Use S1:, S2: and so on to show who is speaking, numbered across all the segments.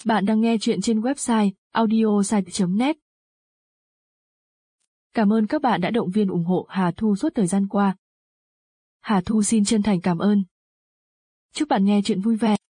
S1: Bạn đang nghe chuyện trên website audiosite.net. Cảm ơn các bạn đã động viên ủng hộ Hà Thu suốt thời gian qua. Hà Thu xin chân thành cảm ơn. Chúc bạn nghe chuyện vui vẻ.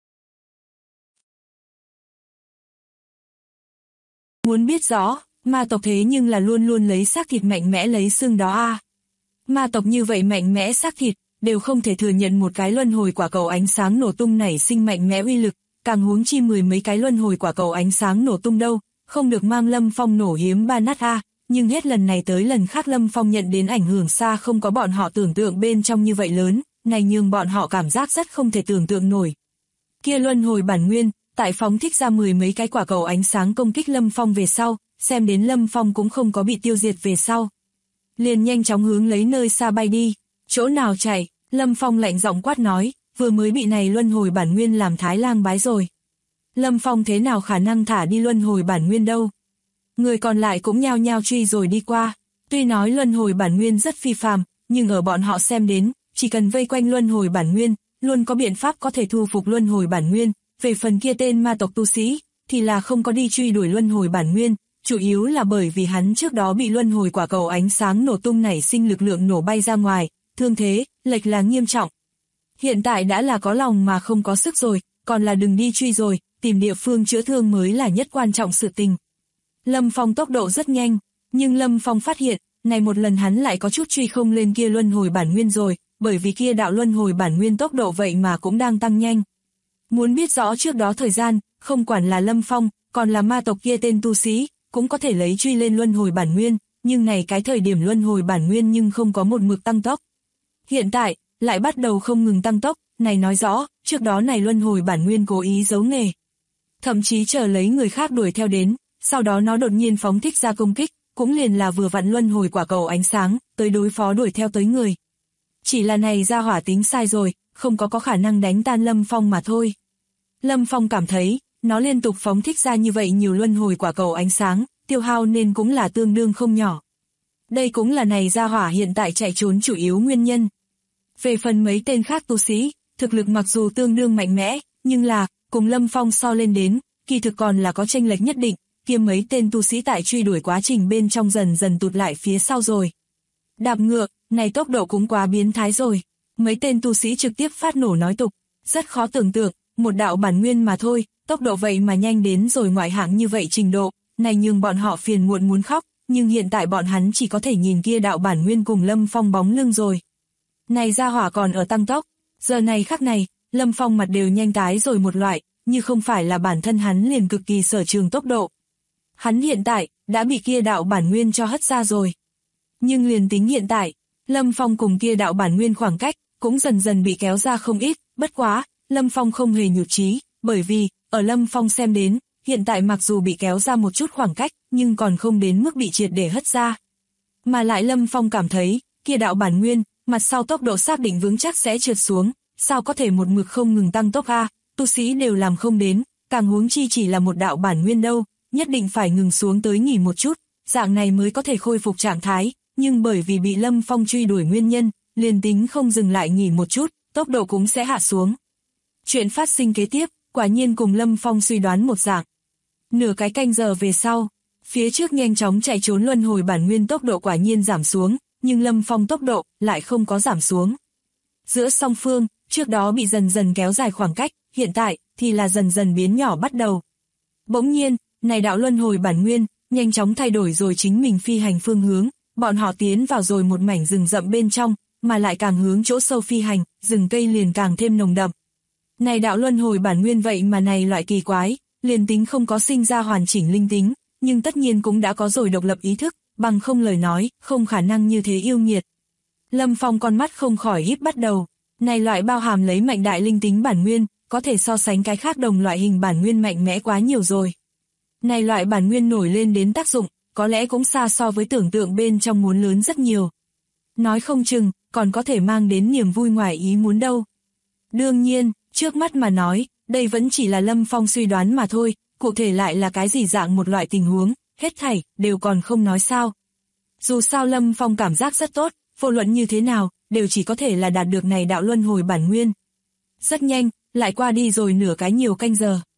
S2: Muốn biết rõ, ma tộc thế nhưng là luôn luôn lấy xác thịt mạnh mẽ lấy xương đó à. Ma tộc như vậy mạnh mẽ xác thịt, đều không thể thừa nhận một cái luân hồi quả cầu ánh sáng nổ tung nảy sinh mạnh mẽ uy lực, càng huống chi 10 mấy cái luân hồi quả cầu ánh sáng nổ tung đâu, không được mang Lâm Phong nổ hiếm ba nát a, nhưng hết lần này tới lần khác Lâm Phong nhận đến ảnh hưởng xa không có bọn họ tưởng tượng bên trong như vậy lớn, này nhưng bọn họ cảm giác rất không thể tưởng tượng nổi. Kia luân hồi bản nguyên, tại phóng thích ra 10 mấy cái quả cầu ánh sáng công kích Lâm Phong về sau, xem đến Lâm Phong cũng không có bị tiêu diệt về sau. Liền nhanh chóng hướng lấy nơi xa bay đi, chỗ nào chạy, Lâm Phong lạnh giọng quát nói, vừa mới bị này luân hồi bản nguyên làm thái lang bái rồi. Lâm Phong thế nào khả năng thả đi luân hồi bản nguyên đâu. Người còn lại cũng nhao nhao truy rồi đi qua, tuy nói luân hồi bản nguyên rất phi phàm, nhưng ở bọn họ xem đến, chỉ cần vây quanh luân hồi bản nguyên, luôn có biện pháp có thể thu phục luân hồi bản nguyên, về phần kia tên ma tộc tu sĩ, thì là không có đi truy đuổi luân hồi bản nguyên, chủ yếu là bởi vì hắn trước đó bị luân hồi quả cầu ánh sáng nổ tung nảy sinh lực lượng nổ bay ra ngoài, thương thế, lệch là nghiêm trọng. Hiện tại đã là có lòng mà không có sức rồi, còn là đừng đi truy rồi, tìm địa phương chữa thương mới là nhất quan trọng sự tình. Lâm Phong tốc độ rất nhanh, nhưng Lâm Phong phát hiện, này một lần hắn lại có chút truy không lên kia luân hồi bản nguyên rồi, bởi vì kia đạo luân hồi bản nguyên tốc độ vậy mà cũng đang tăng nhanh. Muốn biết rõ trước đó thời gian, không quản là Lâm Phong, còn là ma tộc kia tên tu sĩ, cũng có thể lấy truy lên luân hồi bản nguyên, nhưng này cái thời điểm luân hồi bản nguyên nhưng không có một mực tăng tốc. Hiện tại, lại bắt đầu không ngừng tăng tốc, này nói rõ, trước đó này luân hồi bản nguyên cố ý giấu nghề. Thậm chí chờ lấy người khác đuổi theo đến, sau đó nó đột nhiên phóng thích ra công kích, cũng liền là vừa vặn luân hồi quả cầu ánh sáng, tới đối phó đuổi theo tới người. Chỉ là này ra hỏa tính sai rồi, không có khả năng đánh tan Lâm Phong mà thôi. Lâm Phong cảm thấy, nó liên tục phóng thích ra như vậy nhiều luân hồi quả cầu ánh sáng, tiêu hao nên cũng là tương đương không nhỏ. Đây cũng là này ra hỏa hiện tại chạy trốn chủ yếu nguyên nhân. Về phần mấy tên khác tu sĩ, thực lực mặc dù tương đương mạnh mẽ, nhưng là, cùng Lâm Phong so lên đến, kỳ thực còn là có chênh lệch nhất định, kia mấy tên tu sĩ tại truy đuổi quá trình bên trong dần dần tụt lại phía sau rồi. Đạp ngựa, này tốc độ cũng quá biến thái rồi. Mấy tên tu sĩ trực tiếp phát nổ nói tục, rất khó tưởng tượng, một đạo bản nguyên mà thôi, tốc độ vậy mà nhanh đến rồi ngoại hạng như vậy trình độ, này nhưng bọn họ phiền muộn muốn khóc, nhưng hiện tại bọn hắn chỉ có thể nhìn kia đạo bản nguyên cùng Lâm Phong bóng lưng rồi. Này ra hỏa còn ở tăng tốc, giờ này khắc này, Lâm Phong mặt đều nhanh tái rồi một loại, như không phải là bản thân hắn liền cực kỳ sở trường tốc độ. Hắn hiện tại, đã bị kia đạo bản nguyên cho hất ra rồi. Nhưng liền tính hiện tại, Lâm Phong cùng kia đạo bản nguyên khoảng cách, cũng dần dần bị kéo ra không ít, bất quá, Lâm Phong không hề nhụt chí, bởi vì, ở Lâm Phong xem đến, hiện tại mặc dù bị kéo ra một chút khoảng cách, nhưng còn không đến mức bị triệt để hất ra. Mà lại Lâm Phong cảm thấy, kia đạo bản nguyên, mặt sau tốc độ xác định vững chắc sẽ trượt xuống, sao có thể một mực không ngừng tăng tốc a, tu sĩ đều làm không đến, càng huống chi chỉ là một đạo bản nguyên đâu, nhất định phải ngừng xuống tới nghỉ một chút, dạng này mới có thể khôi phục trạng thái, nhưng bởi vì bị Lâm Phong truy đuổi nguyên nhân, liền tính không dừng lại nghỉ một chút, tốc độ cũng sẽ hạ xuống. Chuyện phát sinh kế tiếp, quả nhiên cùng Lâm Phong suy đoán một dạng. Nửa cái canh giờ về sau, phía trước nhanh chóng chạy trốn luân hồi bản nguyên tốc độ quả nhiên giảm xuống, nhưng Lâm Phong tốc độ lại không có giảm xuống. Giữa song phương, trước đó bị dần dần kéo dài khoảng cách, hiện tại thì là dần dần biến nhỏ bắt đầu. Bỗng nhiên, này đạo luân hồi bản nguyên, nhanh chóng thay đổi rồi chính mình phi hành phương hướng, bọn họ tiến vào rồi một mảnh rừng rậm bên trong, mà lại càng hướng chỗ sâu phi hành, rừng cây liền càng thêm nồng đậm. Này đạo luân hồi bản nguyên vậy mà này loại kỳ quái, liền tính không có sinh ra hoàn chỉnh linh tính, nhưng tất nhiên cũng đã có rồi độc lập ý thức, bằng không lời nói, không khả năng như thế yêu nghiệt. Lâm Phong con mắt không khỏi híp bắt đầu, này loại bao hàm lấy mạnh đại linh tính bản nguyên, có thể so sánh cái khác đồng loại hình bản nguyên mạnh mẽ quá nhiều rồi. Này loại bản nguyên nổi lên đến tác dụng, có lẽ cũng xa so với tưởng tượng bên trong muốn lớn rất nhiều. Nói không chừng, còn có thể mang đến niềm vui ngoài ý muốn đâu. Đương nhiên, trước mắt mà nói, đây vẫn chỉ là Lâm Phong suy đoán mà thôi, cụ thể lại là cái gì dạng một loại tình huống, hết thảy, đều còn không nói sao. Dù sao Lâm Phong cảm giác rất tốt, vô luận như thế nào, đều chỉ có thể là đạt được này đạo luân hồi bản nguyên. Rất nhanh, lại qua đi rồi nửa cái nhiều canh giờ.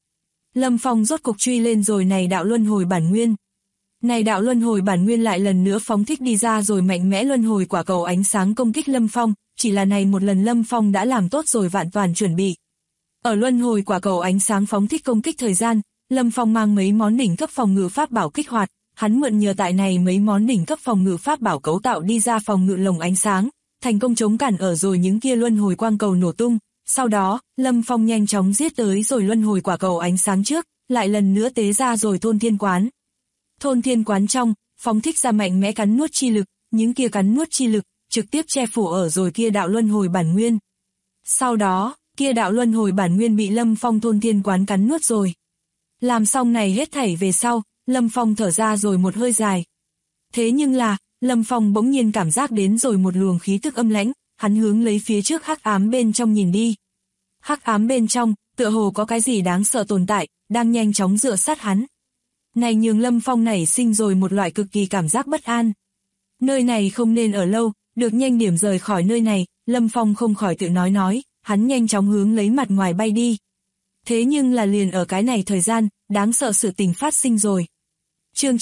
S2: Lâm Phong rốt cục truy lên rồi này đạo luân hồi bản nguyên. Này đạo luân hồi bản nguyên lại lần nữa phóng thích đi ra rồi mạnh mẽ luân hồi quả cầu ánh sáng công kích Lâm Phong, chỉ là này một lần Lâm Phong đã làm tốt rồi vạn toàn chuẩn bị. Ở luân hồi quả cầu ánh sáng phóng thích công kích thời gian, Lâm Phong mang mấy món đỉnh cấp phòng ngự pháp bảo kích hoạt, hắn mượn nhờ tại này mấy món đỉnh cấp phòng ngự pháp bảo cấu tạo đi ra phòng ngự lồng ánh sáng, thành công chống cản ở rồi những kia luân hồi quang cầu nổ tung. Sau đó, Lâm Phong nhanh chóng giết tới rồi luân hồi quả cầu ánh sáng trước, lại lần nữa tế ra rồi thôn thiên quán. Thôn thiên quán trong, phóng thích ra mạnh mẽ cắn nuốt chi lực, những kia cắn nuốt chi lực, trực tiếp che phủ ở rồi kia đạo luân hồi bản nguyên. Sau đó, kia đạo luân hồi bản nguyên bị Lâm Phong thôn thiên quán cắn nuốt rồi. Làm xong này hết thảy về sau, Lâm Phong thở ra rồi một hơi dài. Thế nhưng là, Lâm Phong bỗng nhiên cảm giác đến rồi một luồng khí tức âm lãnh, hắn hướng lấy phía trước hắc ám bên trong nhìn đi. Hắc ám bên trong, tựa hồ có cái gì đáng sợ tồn tại, đang nhanh chóng dựa sát hắn. Này nhường Lâm Phong nảy sinh rồi một loại cực kỳ cảm giác bất an. Nơi này không nên ở lâu, được nhanh điểm rời khỏi nơi này, Lâm Phong không khỏi tự nói, hắn nhanh chóng hướng lấy mặt ngoài bay đi. Thế nhưng là liền ở cái này thời gian, đáng sợ sự tình phát sinh rồi. Chương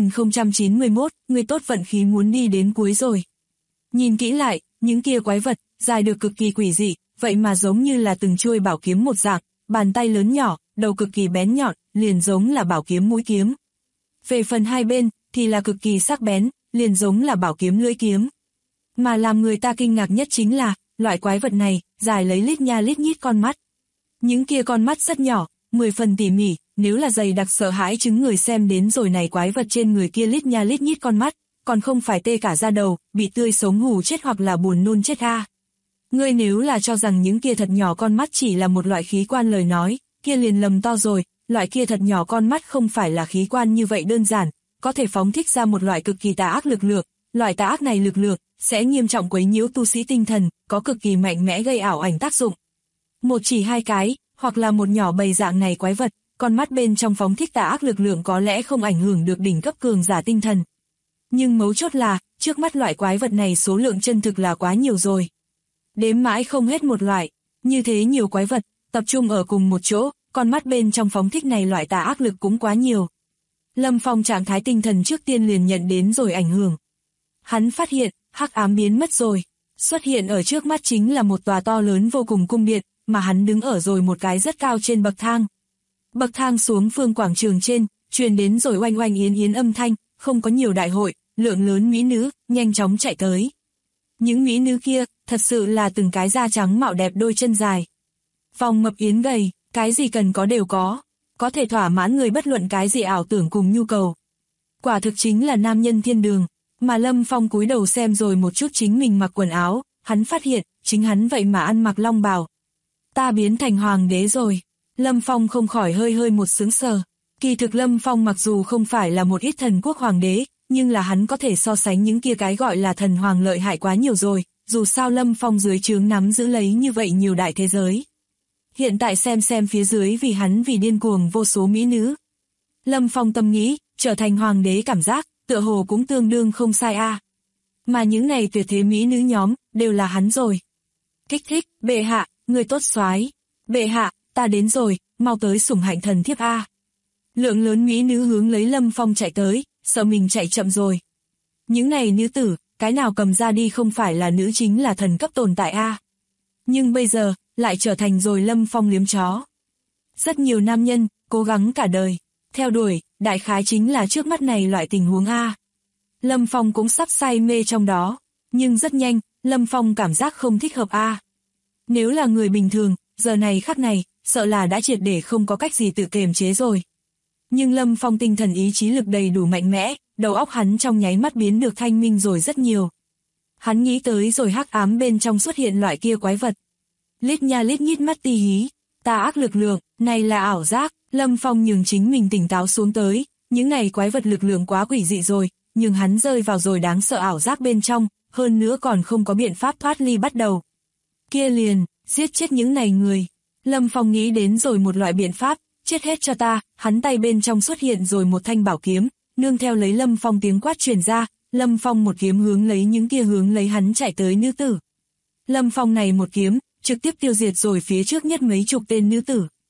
S2: 9091, người tốt vận khí muốn đi đến cuối rồi. Nhìn kỹ lại, những kia quái vật, dài được cực kỳ quỷ dị, vậy mà giống như là từng chuôi bảo kiếm một dạng, bàn tay lớn nhỏ, đầu cực kỳ bén nhọn, liền giống là bảo kiếm mũi kiếm. Về phần hai bên, thì là cực kỳ sắc bén, liền giống là bảo kiếm lưỡi kiếm. Mà làm người ta kinh ngạc nhất chính là, loại quái vật này, dài lấy lít nha lít nhít con mắt. Những kia con mắt rất nhỏ, 10 phần tỉ mỉ, nếu là dày đặc sợ hãi chứng người xem đến rồi này quái vật trên người kia lít nha lít nhít con mắt, còn không phải tê cả da đầu, bị tươi sống hù chết hoặc là buồn nôn chết a. Ngươi nếu là cho rằng những kia thật nhỏ con mắt chỉ là một loại khí quan lời nói, kia liền lầm to rồi, loại kia thật nhỏ con mắt không phải là khí quan như vậy đơn giản, có thể phóng thích ra một loại cực kỳ tà ác lực lượng, loại tà ác này lực lượng sẽ nghiêm trọng quấy nhiễu tu sĩ tinh thần, có cực kỳ mạnh mẽ gây ảo ảnh tác dụng. Một chỉ hai cái, hoặc là một nhỏ bầy dạng này quái vật, con mắt bên trong phóng thích tà ác lực lượng có lẽ không ảnh hưởng được đỉnh cấp cường giả tinh thần. Nhưng mấu chốt là, trước mắt loại quái vật này số lượng chân thực là quá nhiều rồi. Đếm mãi không hết một loại, như thế nhiều quái vật, tập trung ở cùng một chỗ, con mắt bên trong phóng thích này loại tà ác lực cũng quá nhiều. Lâm Phong trạng thái tinh thần trước tiên liền nhận đến rồi ảnh hưởng. Hắn phát hiện, hắc ám biến mất rồi, xuất hiện ở trước mắt chính là một tòa to lớn vô cùng cung điện, mà hắn đứng ở rồi một cái rất cao trên bậc thang. Bậc thang xuống phương quảng trường trên, truyền đến rồi oanh oanh yến yến âm thanh, không có nhiều đại hội, lượng lớn mỹ nữ, nhanh chóng chạy tới. Những mỹ nữ kia, thật sự là từng cái da trắng mạo đẹp đôi chân dài. Vòng mập yến gầy, cái gì cần có đều có thể thỏa mãn người bất luận cái gì ảo tưởng cùng nhu cầu. Quả thực chính là nam nhân thiên đường, mà Lâm Phong cúi đầu xem rồi một chút chính mình mặc quần áo, hắn phát hiện, chính hắn vậy mà ăn mặc long bào. Ta biến thành hoàng đế rồi. Lâm Phong không khỏi hơi một sướng sờ. Kỳ thực Lâm Phong mặc dù không phải là một ít thần quốc hoàng đế, nhưng là hắn có thể so sánh những kia cái gọi là thần hoàng lợi hại quá nhiều rồi, dù sao Lâm Phong dưới trướng nắm giữ lấy như vậy nhiều đại thế giới. Hiện tại xem phía dưới vì hắn vì điên cuồng vô số mỹ nữ. Lâm Phong tâm nghĩ, trở thành hoàng đế cảm giác, tựa hồ cũng tương đương không sai a. Mà những này tuyệt thế mỹ nữ nhóm, đều là hắn rồi. Kích thích, bệ hạ, người tốt soái. Bệ hạ, ta đến rồi, mau tới sủng hạnh thần thiếp a. Lượng lớn mỹ nữ hướng lấy Lâm Phong chạy tới, sợ mình chạy chậm rồi. Những này nữ tử, cái nào cầm ra đi không phải là nữ chính là thần cấp tồn tại a. Nhưng bây giờ, lại trở thành rồi Lâm Phong liếm chó. Rất nhiều nam nhân, cố gắng cả đời, theo đuổi, đại khái chính là trước mắt này loại tình huống a. Lâm Phong cũng sắp say mê trong đó, nhưng rất nhanh, Lâm Phong cảm giác không thích hợp a. Nếu là người bình thường, giờ này khắc này, sợ là đã triệt để không có cách gì tự kiềm chế rồi. Nhưng Lâm Phong tinh thần ý chí lực đầy đủ mạnh mẽ, đầu óc hắn trong nháy mắt biến được thanh minh rồi rất nhiều. Hắn nghĩ tới rồi hắc ám bên trong xuất hiện loại kia quái vật. Lít nha lít nhít mắt ti hí, tà ác lực lượng, này là ảo giác, Lâm Phong nhường chính mình tỉnh táo xuống tới, những này quái vật lực lượng quá quỷ dị rồi, nhưng hắn rơi vào rồi đáng sợ ảo giác bên trong, hơn nữa còn không có biện pháp thoát ly bắt đầu. Kia liền, giết chết những này người. Lâm Phong nghĩ đến rồi một loại biện pháp, chết hết cho ta, hắn tay bên trong xuất hiện rồi một thanh bảo kiếm, nương theo lấy Lâm Phong tiếng quát truyền ra, Lâm Phong một kiếm hướng lấy những kia hướng lấy hắn chạy tới nữ tử. Lâm Phong này một kiếm, trực tiếp tiêu diệt rồi phía trước nhất mấy chục tên nữ tử.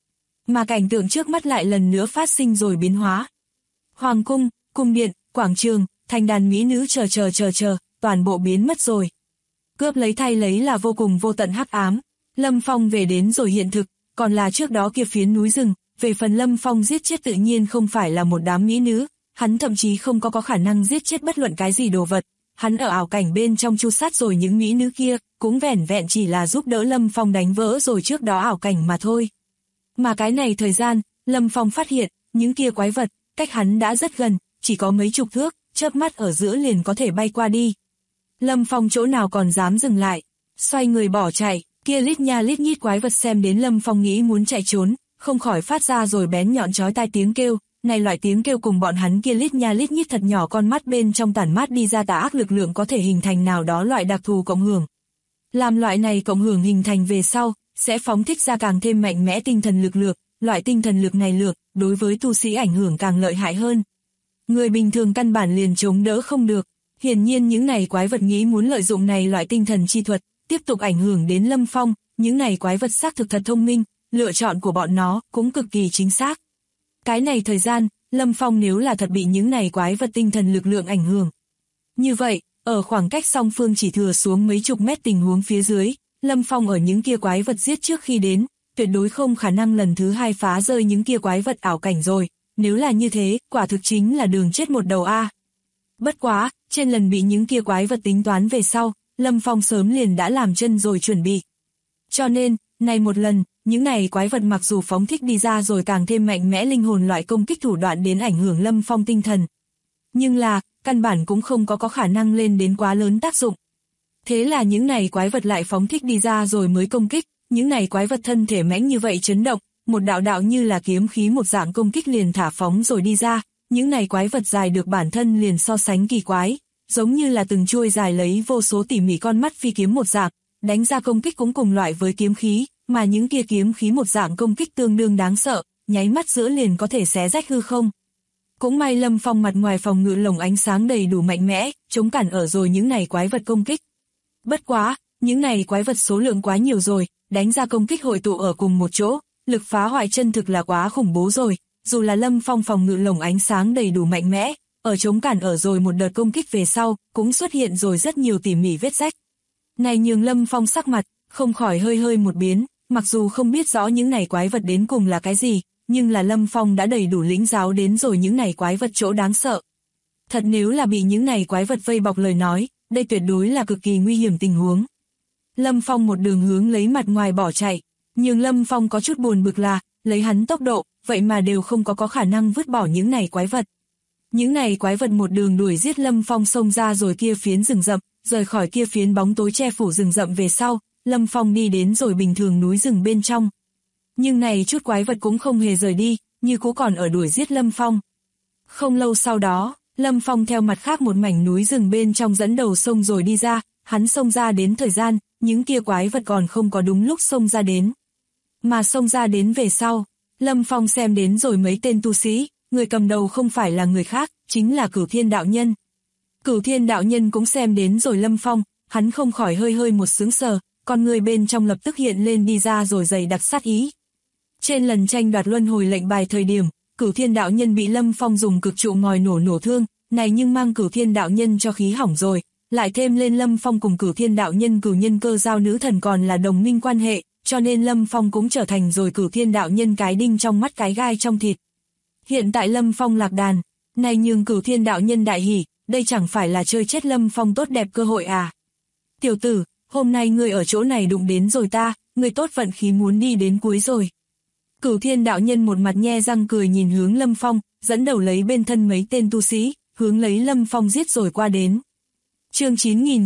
S2: mà cảnh tượng trước mắt lại lần nữa phát sinh rồi biến hóa. Hoàng cung, cung điện, quảng trường, thành đàn mỹ nữ chờ, toàn bộ biến mất rồi. Cướp lấy thay lấy là vô cùng vô tận hắc ám. Lâm Phong về đến rồi hiện thực, còn là trước đó kia phiến núi rừng, về phần Lâm Phong giết chết tự nhiên không phải là một đám mỹ nữ, hắn thậm chí không có khả năng giết chết bất luận cái gì đồ vật. Hắn ở ảo cảnh bên trong chu sát rồi những mỹ nữ kia, cũng vẻn vẹn chỉ là giúp đỡ Lâm Phong đánh vỡ rồi trước đó ảo cảnh mà thôi. Mà cái này thời gian, Lâm Phong phát hiện, những kia quái vật, cách hắn đã rất gần, chỉ có mấy chục thước, chớp mắt ở giữa liền có thể bay qua đi. Lâm Phong chỗ nào còn dám dừng lại, xoay người bỏ chạy, kia lít nha lít nhít quái vật xem đến Lâm Phong nghĩ muốn chạy trốn, không khỏi phát ra rồi bén nhọn chói tai tiếng kêu, này loại tiếng kêu cùng bọn hắn kia lít nha lít nhít thật nhỏ con mắt bên trong tản mát đi ra tà ác lực lượng có thể hình thành nào đó loại đặc thù cộng hưởng. Làm loại này cộng hưởng hình thành về sau, sẽ phóng thích ra càng thêm mạnh mẽ tinh thần lực lượng, loại tinh thần lực này đối với tu sĩ ảnh hưởng càng lợi hại hơn. Người bình thường căn bản liền chống đỡ không được. Hiển nhiên những này quái vật nghĩ muốn lợi dụng này loại tinh thần chi thuật, tiếp tục ảnh hưởng đến Lâm Phong, những này quái vật xác thực thật thông minh, lựa chọn của bọn nó cũng cực kỳ chính xác. Cái này thời gian, Lâm Phong nếu là thật bị những này quái vật tinh thần lực lượng ảnh hưởng. Như vậy, ở khoảng cách song phương chỉ thừa xuống mấy chục mét tình huống phía dưới, Lâm Phong ở những kia quái vật giết trước khi đến, tuyệt đối không khả năng lần thứ hai phá rơi những kia quái vật ảo cảnh rồi, nếu là như thế, quả thực chính là đường chết một đầu a. Bất quá, trên lần bị những kia quái vật tính toán về sau, Lâm Phong sớm liền đã làm chân rồi chuẩn bị. Cho nên, này một lần, những này quái vật mặc dù phóng thích đi ra rồi càng thêm mạnh mẽ linh hồn loại công kích thủ đoạn đến ảnh hưởng Lâm Phong tinh thần. Nhưng là, căn bản cũng không có khả năng lên đến quá lớn tác dụng. Thế là những này quái vật lại phóng thích đi ra rồi mới công kích, những này quái vật thân thể mãnh như vậy chấn động, một đạo đạo như là kiếm khí một dạng công kích liền thả phóng rồi đi ra, những này quái vật dài được bản thân liền so sánh kỳ quái, giống như là từng chuôi dài lấy vô số tỉ mỉ con mắt phi kiếm một dạng, đánh ra công kích cũng cùng loại với kiếm khí, mà những kia kiếm khí một dạng công kích tương đương đáng sợ, nháy mắt giữa liền có thể xé rách hư không. Cũng may Lâm Phong mặt ngoài phòng ngự lồng ánh sáng đầy đủ mạnh mẽ, chống cản ở rồi những này quái vật công kích. Bất quá, những này quái vật số lượng quá nhiều rồi, đánh ra công kích hội tụ ở cùng một chỗ, lực phá hoại chân thực là quá khủng bố rồi, dù là Lâm Phong phòng ngự lồng ánh sáng đầy đủ mạnh mẽ, ở chống cản ở rồi một đợt công kích về sau, cũng xuất hiện rồi rất nhiều tỉ mỉ vết rách. Này nhường Lâm Phong sắc mặt, không khỏi hơi một biến, mặc dù không biết rõ những này quái vật đến cùng là cái gì, nhưng là Lâm Phong đã đầy đủ lĩnh giáo đến rồi những này quái vật chỗ đáng sợ. Thật nếu là bị những này quái vật vây bọc lời nói, đây tuyệt đối là cực kỳ nguy hiểm tình huống. Lâm Phong một đường hướng lấy mặt ngoài bỏ chạy, nhưng Lâm Phong có chút buồn bực là, lấy hắn tốc độ, vậy mà đều không có khả năng vứt bỏ những này quái vật. Những này quái vật một đường đuổi giết Lâm Phong xông ra rồi kia phiến rừng rậm, rời khỏi kia phiến bóng tối che phủ rừng rậm về sau, Lâm Phong đi đến rồi bình thường núi rừng bên trong. Nhưng này chút quái vật cũng không hề rời đi, như cũ còn ở đuổi giết Lâm Phong. Không lâu sau đó, Lâm Phong theo mặt khác một mảnh núi rừng bên trong dẫn đầu xông rồi đi ra, hắn xông ra đến thời gian, những kia quái vật còn không có đúng lúc xông ra đến. Mà xông ra đến về sau, Lâm Phong xem đến rồi mấy tên tu sĩ, người cầm đầu không phải là người khác, chính là Cửu Thiên đạo nhân. Cửu Thiên đạo nhân cũng xem đến rồi Lâm Phong, hắn không khỏi hơi một sững sờ, con người bên trong lập tức hiện lên đi ra rồi dày đặc sát ý. Trên lần tranh đoạt luân hồi lệnh bài thời điểm, Cửu Thiên đạo nhân bị Lâm Phong dùng cực trụ ngòi nổ thương, này nhưng mang Cửu Thiên đạo nhân cho khí hỏng rồi, lại thêm lên Lâm Phong cùng Cửu Thiên đạo nhân Cửu Nhân Cơ Giao nữ thần còn là đồng minh quan hệ, cho nên Lâm Phong cũng trở thành rồi Cửu Thiên đạo nhân cái đinh trong mắt cái gai trong thịt. Hiện tại Lâm Phong lạc đàn, này nhưng Cửu Thiên đạo nhân đại hỉ, đây chẳng phải là chơi chết Lâm Phong tốt đẹp cơ hội à. Tiểu tử, hôm nay ngươi ở chỗ này đụng đến rồi ta, ngươi tốt vận khí muốn đi đến cuối rồi. Cửu Thiên đạo nhân một mặt nhe răng cười nhìn hướng Lâm Phong, dẫn đầu lấy bên thân mấy tên tu sĩ, hướng lấy Lâm Phong giết rồi qua đến. Chương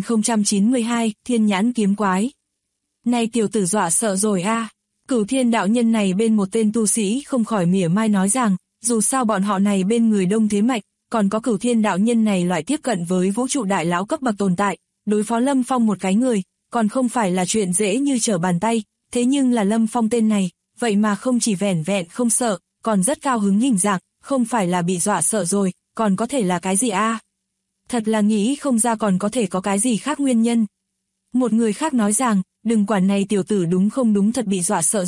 S2: 9092, Thiên Nhãn Kiếm Quái. Này tiểu tử dọa sợ rồi a. Cửu Thiên đạo nhân này bên một tên tu sĩ không khỏi mỉa mai nói rằng, dù sao bọn họ này bên người đông thế mạnh, còn có Cửu Thiên đạo nhân này loại tiếp cận với vũ trụ đại lão cấp bậc tồn tại, đối phó Lâm Phong một cái người, còn không phải là chuyện dễ như trở bàn tay, thế nhưng là Lâm Phong tên này, vậy mà không chỉ vẻn vẹn không sợ, còn rất cao hứng hình dạng, không phải là bị dọa sợ rồi, còn có thể là cái gì a? Thật là nghĩ không ra còn có thể có cái gì khác nguyên nhân. Một người khác nói rằng, đừng quản này tiểu tử đúng không đúng thật bị dọa sợ rồi,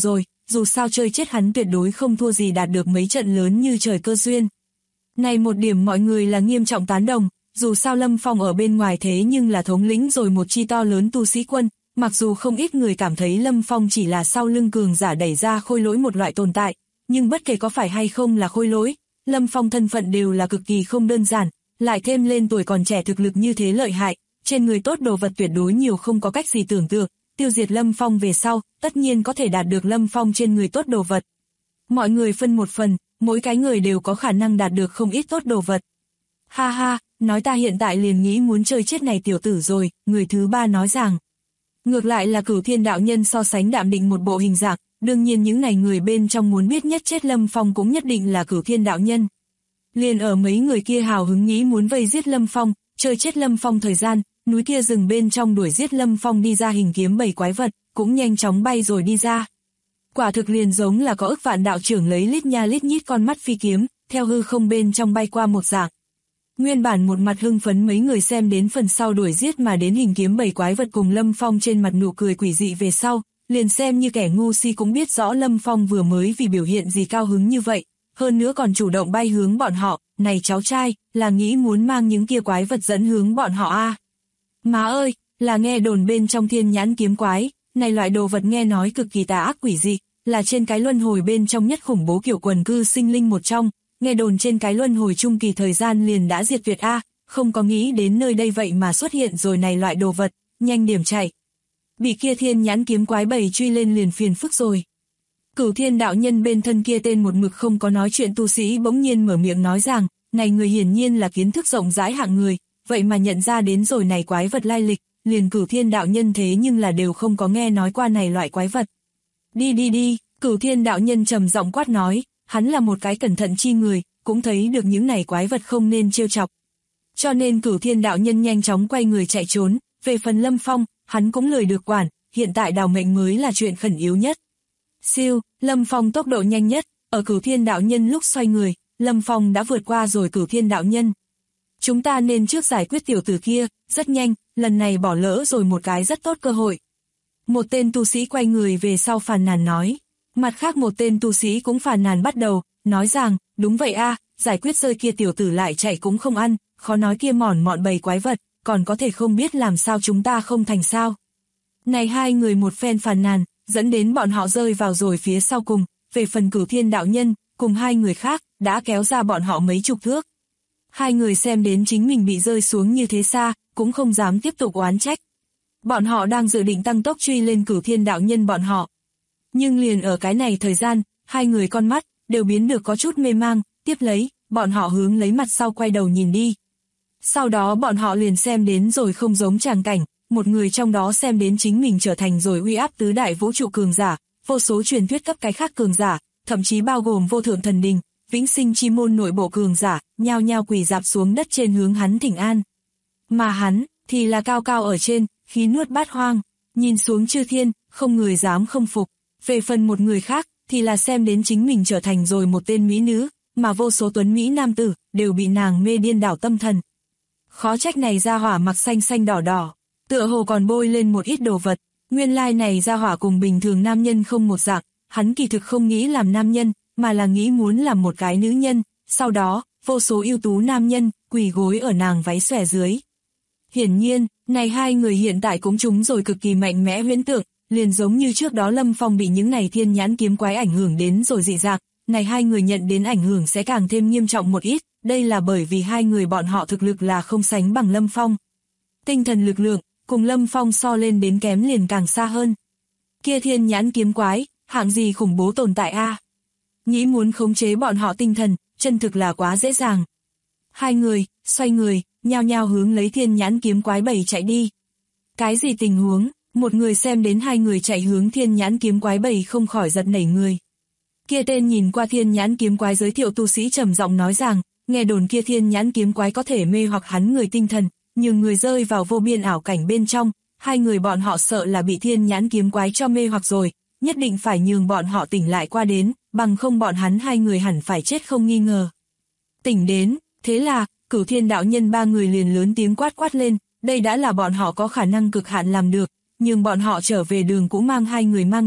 S2: dù sao chơi chết hắn tuyệt đối không thua gì đạt được mấy trận lớn như trời cơ duyên. Này một điểm mọi người là nghiêm trọng tán đồng, dù sao Lâm Phong ở bên ngoài thế nhưng là thống lĩnh rồi một chi to lớn tu sĩ quân, mặc dù không ít người cảm thấy Lâm Phong chỉ là sau lưng cường giả đẩy ra khôi lỗi một loại tồn tại, nhưng bất kể có phải hay không là khôi lỗi, Lâm Phong thân phận đều là cực kỳ không đơn giản, lại thêm lên tuổi còn trẻ thực lực như thế lợi hại, trên người tốt đồ vật tuyệt đối nhiều không có cách gì tưởng tượng, tiêu diệt Lâm Phong về sau, tất nhiên có thể đạt được Lâm Phong trên người tốt đồ vật. Mọi người phân một phần, mỗi cái người đều có khả năng đạt được không ít tốt đồ vật. Ha ha, nói ta hiện tại liền nghĩ muốn chơi chết này tiểu tử rồi, người thứ ba nói rằng. Ngược lại là Cửu Thiên đạo nhân so sánh đạm định một bộ hình dạng, đương nhiên những này người bên trong muốn biết nhất chết Lâm Phong cũng nhất định là Cửu Thiên đạo nhân. Liền ở mấy người kia hào hứng nghĩ muốn vây giết Lâm Phong, chơi chết Lâm Phong thời gian, núi kia rừng bên trong đuổi giết Lâm Phong đi ra hình kiếm 7 quái vật, cũng nhanh chóng bay rồi đi ra. Quả thực liền giống là có ức vạn đạo trưởng lấy lít nha lít nhít con mắt phi kiếm, theo hư không bên trong bay qua một dạng. Nguyên bản một mặt hưng phấn mấy người xem đến phần sau đuổi giết mà đến hình kiếm 7 quái vật cùng Lâm Phong trên mặt nụ cười quỷ dị về sau, liền xem như kẻ ngu si cũng biết rõ Lâm Phong vừa mới vì biểu hiện gì cao hứng như vậy, hơn nữa còn chủ động bay hướng bọn họ, này cháu trai, là nghĩ muốn mang những kia quái vật dẫn hướng bọn họ a. Má ơi, là nghe đồn bên trong thiên nhãn kiếm quái, này loại đồ vật nghe nói cực kỳ tà ác quỷ dị, là trên cái luân hồi bên trong nhất khủng bố kiểu quần cư sinh linh một trong, nghe đồn trên cái luân hồi trung kỳ thời gian liền đã diệt tuyệt a, không có nghĩ đến nơi đây vậy mà xuất hiện rồi này loại đồ vật, nhanh điểm chạy. Bị kia thiên nhãn kiếm quái bầy truy lên liền phiền phức rồi. Cửu Thiên đạo nhân bên thân kia tên một mực không có nói chuyện tu sĩ bỗng nhiên mở miệng nói rằng, này người hiển nhiên là kiến thức rộng rãi hạng người, vậy mà nhận ra đến rồi này quái vật lai lịch, liền Cửu Thiên đạo nhân thế nhưng là đều không có nghe nói qua này loại quái vật. Đi đi đi, Cửu Thiên đạo nhân trầm giọng quát nói, hắn là một cái cẩn thận chi người, cũng thấy được những này quái vật không nên trêu chọc. Cho nên Cửu Thiên đạo nhân nhanh chóng quay người chạy trốn, về phần Lâm Phong, hắn cũng lười được quản, hiện tại đào mệnh mới là chuyện khẩn yếu nhất. Siêu, Lâm Phong tốc độ nhanh nhất, ở Cửu Thiên đạo nhân lúc xoay người, Lâm Phong đã vượt qua rồi Cửu Thiên đạo nhân. Chúng ta nên trước giải quyết tiểu tử kia, rất nhanh, lần này bỏ lỡ rồi một cái rất tốt cơ hội. Một tên tu sĩ quay người về sau phàn nàn nói, mặt khác một tên tu sĩ cũng phàn nàn bắt đầu, nói rằng, đúng vậy a, giải quyết rơi kia tiểu tử lại chạy cũng không ăn, khó nói kia mòn mọn bầy quái vật, còn có thể không biết làm sao chúng ta không thành sao. Này hai người một phen phàn nàn, dẫn đến bọn họ rơi vào rồi phía sau cùng, về phần Cửu Thiên đạo nhân, cùng hai người khác, đã kéo ra bọn họ mấy chục thước. Hai người xem đến chính mình bị rơi xuống như thế xa, cũng không dám tiếp tục oán trách. Bọn họ đang dự định tăng tốc truy lên Cửu Thiên đạo nhân bọn họ. Nhưng liền ở cái này thời gian, hai người con mắt, đều biến được có chút mê mang, tiếp lấy, bọn họ hướng lấy mặt sau quay đầu nhìn đi. Sau đó bọn họ liền xem đến rồi không giống tràng cảnh, một người trong đó xem đến chính mình trở thành rồi uy áp tứ đại vũ trụ cường giả, vô số truyền thuyết cấp cái khác cường giả, thậm chí bao gồm vô thượng thần đình, vĩnh sinh chi môn nội bộ cường giả, nhao nhao quỳ dạp xuống đất trên hướng hắn thỉnh an. Mà hắn, thì là cao cao ở trên, khí nuốt bát hoang, nhìn xuống chư thiên, không người dám không phục. Về phần một người khác, thì là xem đến chính mình trở thành rồi một tên mỹ nữ, mà vô số tuấn mỹ nam tử, đều bị nàng mê điên đảo tâm thần. Khó trách này ra hỏa mặc xanh xanh đỏ đỏ, tựa hồ còn bôi lên một ít đồ vật, nguyên lai này ra hỏa cùng bình thường nam nhân không một dạng, hắn kỳ thực không nghĩ làm nam nhân, mà là nghĩ muốn làm một cái nữ nhân, sau đó, vô số ưu tú nam nhân, quỳ gối ở nàng váy xòe dưới. Hiển nhiên, này hai người hiện tại cũng trúng rồi cực kỳ mạnh mẽ huyễn tượng, liền giống như trước đó Lâm Phong bị những này thiên nhãn kiếm quái ảnh hưởng đến rồi dị dạng, này hai người nhận đến ảnh hưởng sẽ càng thêm nghiêm trọng một ít, đây là bởi vì hai người bọn họ thực lực là không sánh bằng Lâm Phong. Tinh thần lực lượng, cùng Lâm Phong so lên đến kém liền càng xa hơn. Kia thiên nhãn kiếm quái, hạng gì khủng bố tồn tại a? Nghĩ muốn khống chế bọn họ tinh thần, chân thực là quá dễ dàng. Hai người, xoay người, nhao nhao hướng lấy thiên nhãn kiếm quái bầy chạy đi. Cái gì tình huống? Một người xem đến hai người chạy hướng thiên nhãn kiếm quái bầy không khỏi giật nảy người. Kia tên nhìn qua thiên nhãn kiếm quái giới thiệu tu sĩ trầm giọng nói rằng, nghe đồn kia thiên nhãn kiếm quái có thể mê hoặc hắn người tinh thần, nhưng người rơi vào vô biên ảo cảnh bên trong, hai người bọn họ sợ là bị thiên nhãn kiếm quái cho mê hoặc rồi, nhất định phải nhường bọn họ tỉnh lại qua đến, bằng không bọn hắn hai người hẳn phải chết không nghi ngờ. Tỉnh đến, thế là, Cửu Thiên đạo nhân ba người liền lớn tiếng quát quát lên, đây đã là bọn họ có khả năng cực hạn làm được, nhưng bọn họ trở về đường cũng mang hai người mang đi,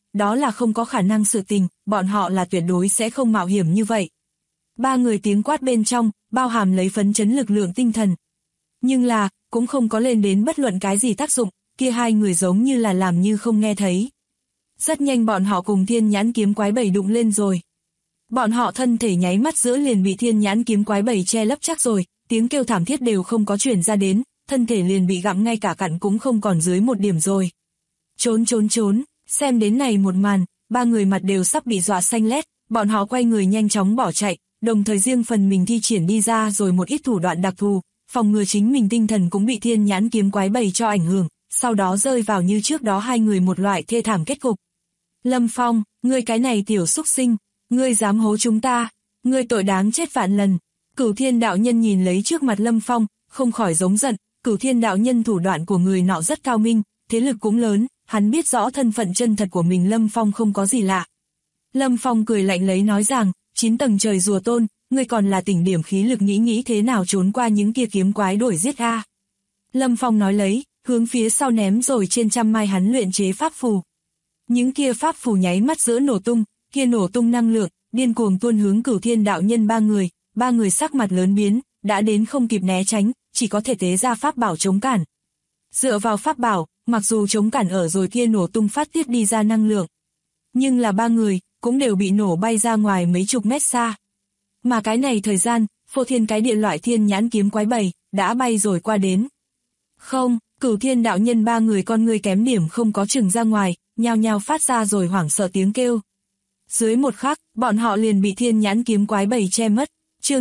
S2: đó là không có khả năng sự tình, bọn họ là tuyệt đối sẽ không mạo hiểm như vậy. Ba người tiếng quát bên trong, bao hàm lấy phấn chấn lực lượng tinh thần. Nhưng là, cũng không có lên đến bất luận cái gì tác dụng, kia hai người giống như là làm như không nghe thấy. Rất nhanh bọn họ cùng thiên nhãn kiếm quái bầy đụng lên rồi. Bọn họ thân thể nháy mắt giữa liền bị thiên nhãn kiếm quái bầy che lấp chắc rồi, tiếng kêu thảm thiết đều không có truyền ra đến, thân thể liền bị gặm ngay cả cặn cũng không còn dưới một điểm rồi. Trốn trốn trốn, xem đến này một màn, ba người mặt đều sắp bị dọa xanh lét, bọn họ quay người nhanh chóng bỏ chạy, đồng thời riêng phần mình thi triển đi ra rồi một ít thủ đoạn đặc thù, phòng ngừa chính mình tinh thần cũng bị thiên nhãn kiếm quái bầy cho ảnh hưởng, sau đó rơi vào như trước đó hai người một loại thê thảm kết cục. Lâm Phong, ngươi cái này tiểu xúc sinh, ngươi dám hố chúng ta, ngươi tội đáng chết vạn lần. Cửu Thiên đạo nhân nhìn lấy trước mặt Lâm Phong, không khỏi giống giận, Cửu Thiên đạo nhân thủ đoạn của người nọ rất cao minh, thế lực cũng lớn, hắn biết rõ thân phận chân thật của mình Lâm Phong không có gì lạ. Lâm Phong cười lạnh lấy nói rằng, 9 tầng trời rùa tôn, ngươi còn là tỉnh điểm khí lực nghĩ thế nào trốn qua những kia kiếm quái đuổi giết a. Lâm Phong nói lấy, hướng phía sau ném rồi trên trăm mai hắn luyện chế pháp phù. Những kia pháp phù nháy mắt giữa nổ tung, kia nổ tung năng lượng, điên cuồng tuôn hướng Cửu Thiên đạo nhân ba người sắc mặt lớn biến, đã đến không kịp né tránh, chỉ có thể tế ra pháp bảo chống cản. Dựa vào pháp bảo, mặc dù chống cản ở rồi kia nổ tung phát tiết đi ra năng lượng, nhưng là ba người cũng đều bị nổ bay ra ngoài mấy chục mét xa. Mà cái này thời gian, phô thiên cái địa loại thiên nhãn kiếm quái bầy đã bay rồi qua đến. Không, Cửu Thiên đạo nhân ba người con người kém điểm không có chừng ra ngoài, nhao nhao phát ra rồi hoảng sợ tiếng kêu. Dưới một khắc, bọn họ liền bị thiên nhãn kiếm quái bầy che mất. Chương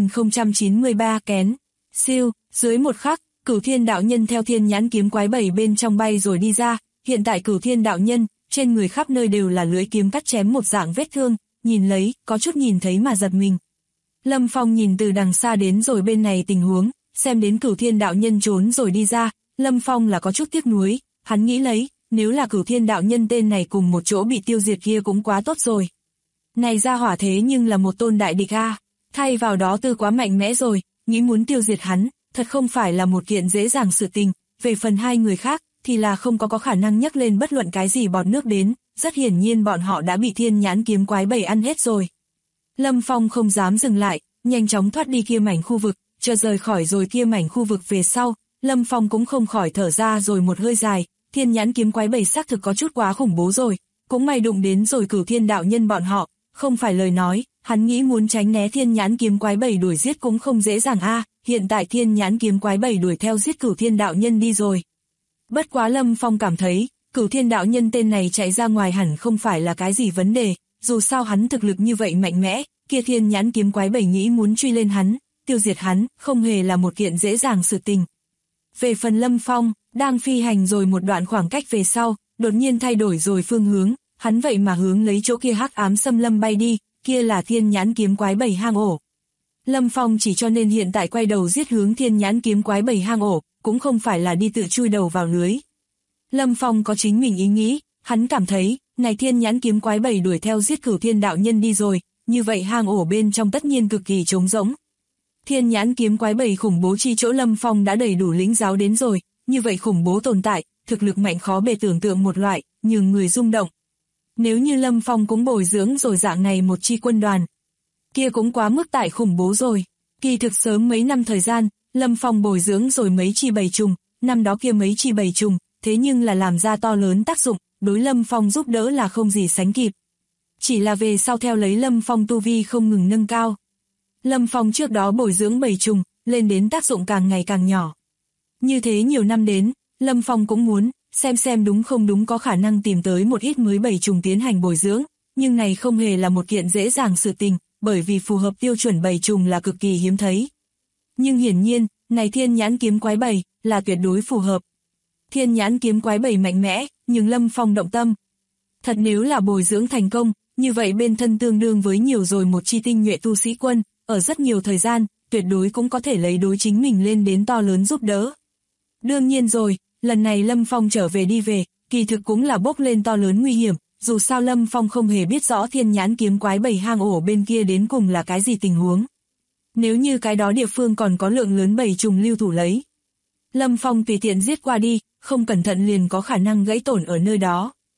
S2: 9093 kén. Siêu, dưới một khắc, Cửu Thiên đạo nhân theo thiên nhãn kiếm quái bầy bên trong bay rồi đi ra, hiện tại Cửu Thiên đạo nhân, trên người khắp nơi đều là lưỡi kiếm cắt chém một dạng vết thương, nhìn lấy, có chút nhìn thấy mà giật mình. Lâm Phong nhìn từ đằng xa đến rồi bên này tình huống, xem đến Cửu Thiên đạo nhân trốn rồi đi ra, Lâm Phong là có chút tiếc nuối, hắn nghĩ lấy, nếu là Cửu Thiên đạo nhân tên này cùng một chỗ bị tiêu diệt kia cũng quá tốt rồi. Này ra hỏa thế nhưng là một tôn đại địch a, thay vào đó tư quá mạnh mẽ rồi, nghĩ muốn tiêu diệt hắn, thật không phải là một kiện dễ dàng sự tình, về phần hai người khác, thì là không có khả năng nhắc lên bất luận cái gì bọt nước đến, rất hiển nhiên bọn họ đã bị thiên nhãn kiếm quái bầy ăn hết rồi. Lâm Phong không dám dừng lại, nhanh chóng thoát đi kia mảnh khu vực, chờ rời khỏi rồi kia mảnh khu vực về sau, Lâm Phong cũng không khỏi thở ra rồi một hơi dài, thiên nhãn kiếm quái bầy xác thực có chút quá khủng bố rồi, cũng may đụng đến rồi Cửu Thiên đạo nhân bọn họ, không phải lời nói, hắn nghĩ muốn tránh né thiên nhãn kiếm quái bầy đuổi giết cũng không dễ dàng a, hiện tại thiên nhãn kiếm quái bầy đuổi theo giết Cửu Thiên đạo nhân đi rồi. Bất quá Lâm Phong cảm thấy, Cửu Thiên đạo nhân tên này chạy ra ngoài hẳn không phải là cái gì vấn đề, dù sao hắn thực lực như vậy mạnh mẽ, kia thiên nhãn kiếm quái bầy nghĩ muốn truy lên hắn, tiêu diệt hắn, không hề là một kiện dễ dàng sự tình. Về phần Lâm Phong, đang phi hành rồi một đoạn khoảng cách về sau, đột nhiên thay đổi rồi phương hướng, hắn vậy mà hướng lấy chỗ kia hắc ám xâm lâm bay đi, kia là thiên nhãn kiếm quái bầy hang ổ. Lâm Phong chỉ cho nên hiện tại quay đầu giết hướng thiên nhãn kiếm quái bầy hang ổ, cũng không phải là đi tự chui đầu vào lưới. Lâm Phong có chính mình ý nghĩ, hắn cảm thấy, này thiên nhãn kiếm quái bầy đuổi theo giết Cửu Thiên đạo nhân đi rồi, như vậy hang ổ bên trong tất nhiên cực kỳ trống rỗng. Thiên nhãn kiếm quái bầy khủng bố chi chỗ Lâm Phong đã đầy đủ lĩnh giáo đến rồi, như vậy khủng bố tồn tại, thực lực mạnh khó bề tưởng tượng một loại, nhường người rung động. Nếu như Lâm Phong cũng bồi dưỡng rồi dạng này một chi quân đoàn, kia cũng quá mức tại khủng bố rồi. Kỳ thực sớm mấy năm thời gian, Lâm Phong bồi dưỡng rồi mấy chi bầy trùng, năm đó kia mấy chi bầy trùng, thế nhưng là làm ra to lớn tác dụng, đối Lâm Phong giúp đỡ là không gì sánh kịp. Chỉ là về sau theo lấy Lâm Phong tu vi không ngừng nâng cao. Lâm Phong trước đó bồi dưỡng bầy trùng, lên đến tác dụng càng ngày càng nhỏ. Như thế nhiều năm đến, Lâm Phong cũng muốn, xem đúng không đúng có khả năng tìm tới một ít mới bầy trùng tiến hành bồi dưỡng, nhưng này không hề là một kiện dễ dàng sự tình, bởi vì phù hợp tiêu chuẩn bầy trùng là cực kỳ hiếm thấy. Nhưng hiển nhiên, này thiên nhãn kiếm quái bầy, là tuyệt đối phù hợp. Thiên nhãn kiếm quái bầy mạnh mẽ, nhưng Lâm Phong động tâm. Thật nếu là bồi dưỡng thành công, như vậy bên thân tương đương với nhiều rồi một chi tinh nhuệ tu sĩ quân, ở rất nhiều thời gian, tuyệt đối cũng có thể lấy đối chính mình lên đến to lớn giúp đỡ. Đương nhiên rồi, lần này Lâm Phong trở về đi về, kỳ thực cũng là bốc lên to lớn nguy hiểm, dù sao Lâm Phong không hề biết rõ thiên nhãn kiếm quái bầy hang ổ bên kia đến cùng là cái gì tình huống. Nếu như cái đó địa phương còn có lượng lớn bầy trùng lưu thủ lấy, Lâm Phong tùy tiện giết qua đi, không cẩn thận liền có khả năng gãy tổn ở nơi đó.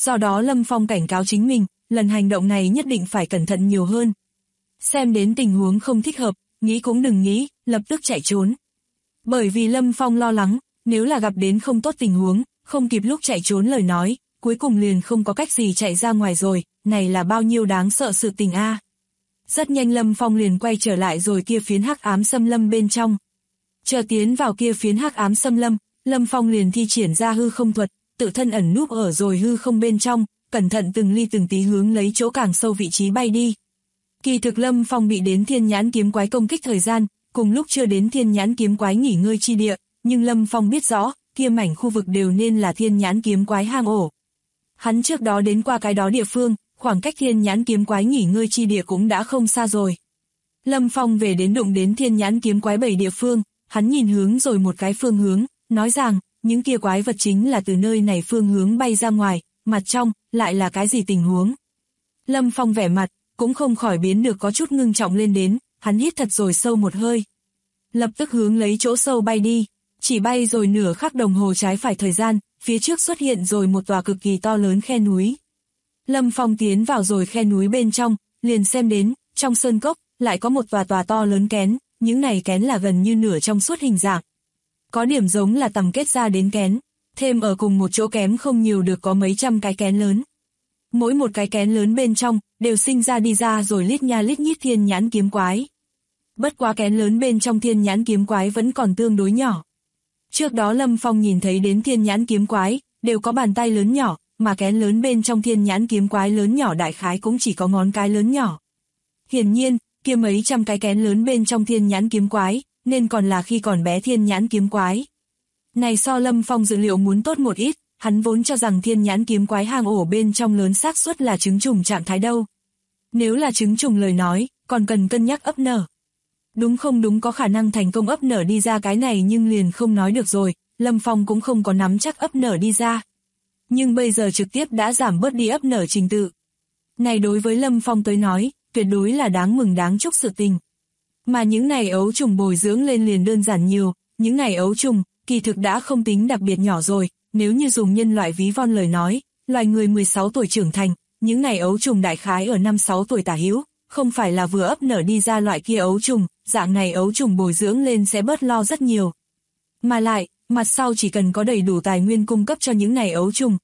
S2: Do đó Lâm Phong cảnh cáo chính mình, lần hành động này nhất định phải cẩn thận nhiều hơn. Xem đến tình huống không thích hợp, nghĩ cũng đừng nghĩ, lập tức chạy trốn. Bởi vì Lâm Phong lo lắng, nếu là gặp đến không tốt tình huống, không kịp lúc chạy trốn lời nói, cuối cùng liền không có cách gì chạy ra ngoài rồi, này là bao nhiêu đáng sợ sự tình a. Rất nhanh Lâm Phong liền quay trở lại rồi kia phiến hắc ám xâm lâm bên trong. Chờ tiến vào kia phiến hắc ám xâm lâm, Lâm Phong liền thi triển ra hư không thuật, tự thân ẩn núp ở rồi hư không bên trong, cẩn thận từng ly từng tí hướng lấy chỗ càng sâu vị trí bay đi. Kỳ thực Lâm Phong bị đến thiên nhãn kiếm quái công kích thời gian, cùng lúc chưa đến thiên nhãn kiếm quái nghỉ ngơi chi địa, nhưng Lâm Phong biết rõ, kia mảnh khu vực đều nên là thiên nhãn kiếm quái hang ổ. Hắn trước đó đến qua cái đó địa phương, khoảng cách thiên nhãn kiếm quái nghỉ ngơi chi địa cũng đã không xa rồi. Lâm Phong về đến đụng đến thiên nhãn kiếm quái 7 địa phương, hắn nhìn hướng rồi một cái phương hướng, nói rằng, những kia quái vật chính là từ nơi này phương hướng bay ra ngoài, mặt trong, lại là cái gì tình huống. Lâm Phong vẻ mặt, cũng không khỏi biến được có chút ngưng trọng lên đến, hắn hít thật rồi sâu một hơi. Lập tức hướng lấy chỗ sâu bay đi, chỉ bay rồi nửa khắc đồng hồ trái phải thời gian, phía trước xuất hiện rồi một tòa cực kỳ to lớn khe núi. Lâm Phong tiến vào rồi khe núi bên trong, liền xem đến, trong sơn cốc, lại có một tòa to lớn kén, những này kén là gần như nửa trong suốt hình dạng. Có điểm giống là tầm kết ra đến kén, thêm ở cùng một chỗ kém không nhiều được có mấy trăm cái kén lớn. Mỗi một cái kén lớn bên trong, đều sinh ra đi ra rồi lít nha lít nhít thiên nhãn kiếm quái. Bất quá kén lớn bên trong thiên nhãn kiếm quái vẫn còn tương đối nhỏ. Trước đó Lâm Phong nhìn thấy đến thiên nhãn kiếm quái, đều có bàn tay lớn nhỏ, mà kén lớn bên trong thiên nhãn kiếm quái lớn nhỏ đại khái cũng chỉ có ngón cái lớn nhỏ. Hiển nhiên, kia mấy trăm cái kén lớn bên trong thiên nhãn kiếm quái, nên còn là khi còn bé thiên nhãn kiếm quái. Này so Lâm Phong dự liệu muốn tốt một ít, hắn vốn cho rằng thiên nhãn kiếm quái hang ổ bên trong lớn xác suất là trứng trùng trạng thái đâu. Nếu là trứng trùng lời nói, còn cần cân nhắc ấp nở. Đúng không đúng có khả năng thành công ấp nở đi ra cái này nhưng liền không nói được rồi, Lâm Phong cũng không có nắm chắc ấp nở đi ra. Nhưng bây giờ trực tiếp đã giảm bớt đi ấp nở trình tự. Này đối với Lâm Phong tới nói, tuyệt đối là đáng mừng đáng chúc sự tình. Mà những này ấu trùng bồi dưỡng lên liền đơn giản nhiều, những này ấu trùng, kỳ thực đã không tính đặc biệt nhỏ rồi, nếu như dùng nhân loại ví von lời nói, loài người 16 tuổi trưởng thành, những này ấu trùng đại khái ở 5-6 tuổi tả hữu, không phải là vừa ấp nở đi ra loại kia ấu trùng, dạng này ấu trùng bồi dưỡng lên sẽ bớt lo rất nhiều. Mà lại, mặt sau chỉ cần có đầy đủ tài nguyên cung cấp cho những này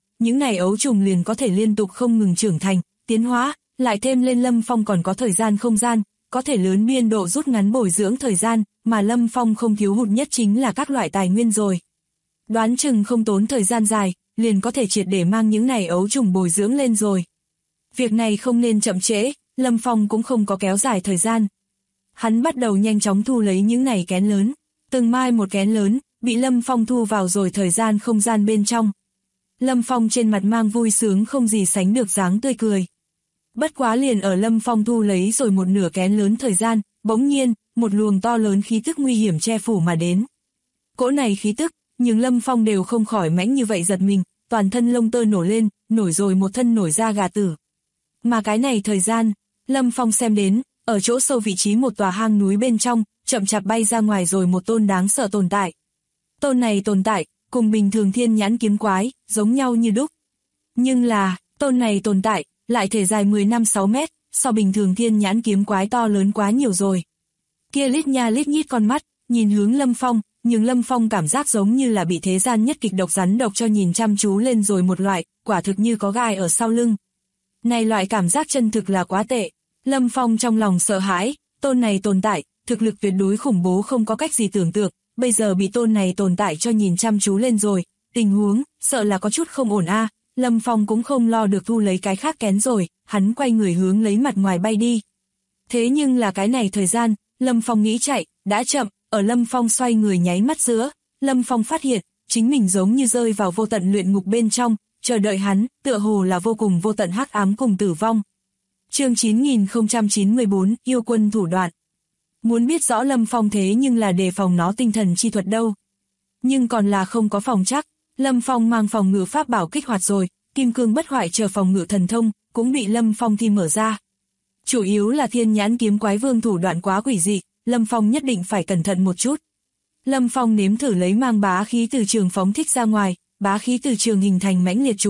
S2: ấu trùng liền có thể liên tục không ngừng trưởng thành, tiến hóa, lại thêm lên Lâm Phong còn có thời gian không gian, có thể lớn biên độ rút ngắn bồi dưỡng thời gian, mà Lâm Phong không thiếu hụt nhất chính là các loại tài nguyên rồi. Đoán chừng không tốn thời gian dài, liền có thể triệt để mang những này ấu trùng bồi dưỡng lên rồi. Việc này không nên chậm trễ, Lâm Phong cũng không có kéo dài thời gian. Hắn bắt đầu nhanh chóng thu lấy những này kén lớn, từng mai một kén lớn, bị Lâm Phong thu vào rồi thời gian không gian bên trong. Lâm Phong trên mặt mang vui sướng không gì sánh được dáng tươi cười. Bất quá liền ở Lâm Phong thu lấy rồi một nửa kén lớn thời gian, bỗng nhiên, một luồng to lớn khí tức nguy hiểm che phủ mà đến. Cỗ này khí tức, nhưng Lâm Phong đều không khỏi mãnh như vậy giật mình, toàn thân lông tơ nổ lên, nổi rồi một thân nổi da gà tử. Mà cái này thời gian, Lâm Phong xem đến, ở chỗ sâu vị trí một tòa hang núi bên trong, chậm chạp bay ra ngoài rồi một tôn đáng sợ tồn tại. Tôn này tồn tại, cùng bình thường thiên nhãn kiếm quái, giống nhau như đúc. Nhưng là, tôn này tồn tại, lại thể dài 10-6 mét, so bình thường thiên nhãn kiếm quái to lớn quá nhiều rồi. Kia lít nha lít nhít con mắt, nhìn hướng Lâm Phong, nhưng Lâm Phong cảm giác giống như là bị thế gian nhất kịch độc rắn độc cho nhìn chăm chú lên rồi một loại, quả thực như có gai ở sau lưng. Này loại cảm giác chân thực là quá tệ. Lâm Phong trong lòng sợ hãi, tôn này tồn tại, thực lực tuyệt đối khủng bố không có cách gì tưởng tượng, bây giờ bị tôn này tồn tại cho nhìn chăm chú lên rồi, tình huống, sợ là có chút không ổn a. Lâm Phong cũng không lo được thu lấy cái khác kén rồi, hắn quay người hướng lấy mặt ngoài bay đi. Thế nhưng là cái này thời gian, Lâm Phong nghĩ chạy, đã chậm, ở Lâm Phong xoay người nháy mắt giữa, Lâm Phong phát hiện, chính mình giống như rơi vào vô tận luyện ngục bên trong, chờ đợi hắn, tựa hồ là vô cùng vô tận hắc ám cùng tử vong. Chương 9094, yêu quân thủ đoạn. Muốn biết rõ Lâm Phong thế nhưng là đề phòng nó tinh thần chi thuật đâu. Nhưng còn là không có phòng chắc, Lâm Phong mang phòng ngự pháp bảo kích hoạt rồi, kim cương bất hoại chờ phòng ngự thần thông, cũng bị Lâm Phong thi mở ra. Chủ yếu là thiên nhãn kiếm quái vương thủ đoạn quá quỷ dị, Lâm Phong nhất định phải cẩn thận một chút. Lâm Phong nếm thử lấy mang bá khí từ trường phóng thích ra ngoài, bá khí từ trường hình thành mãnh liệt trùng kích,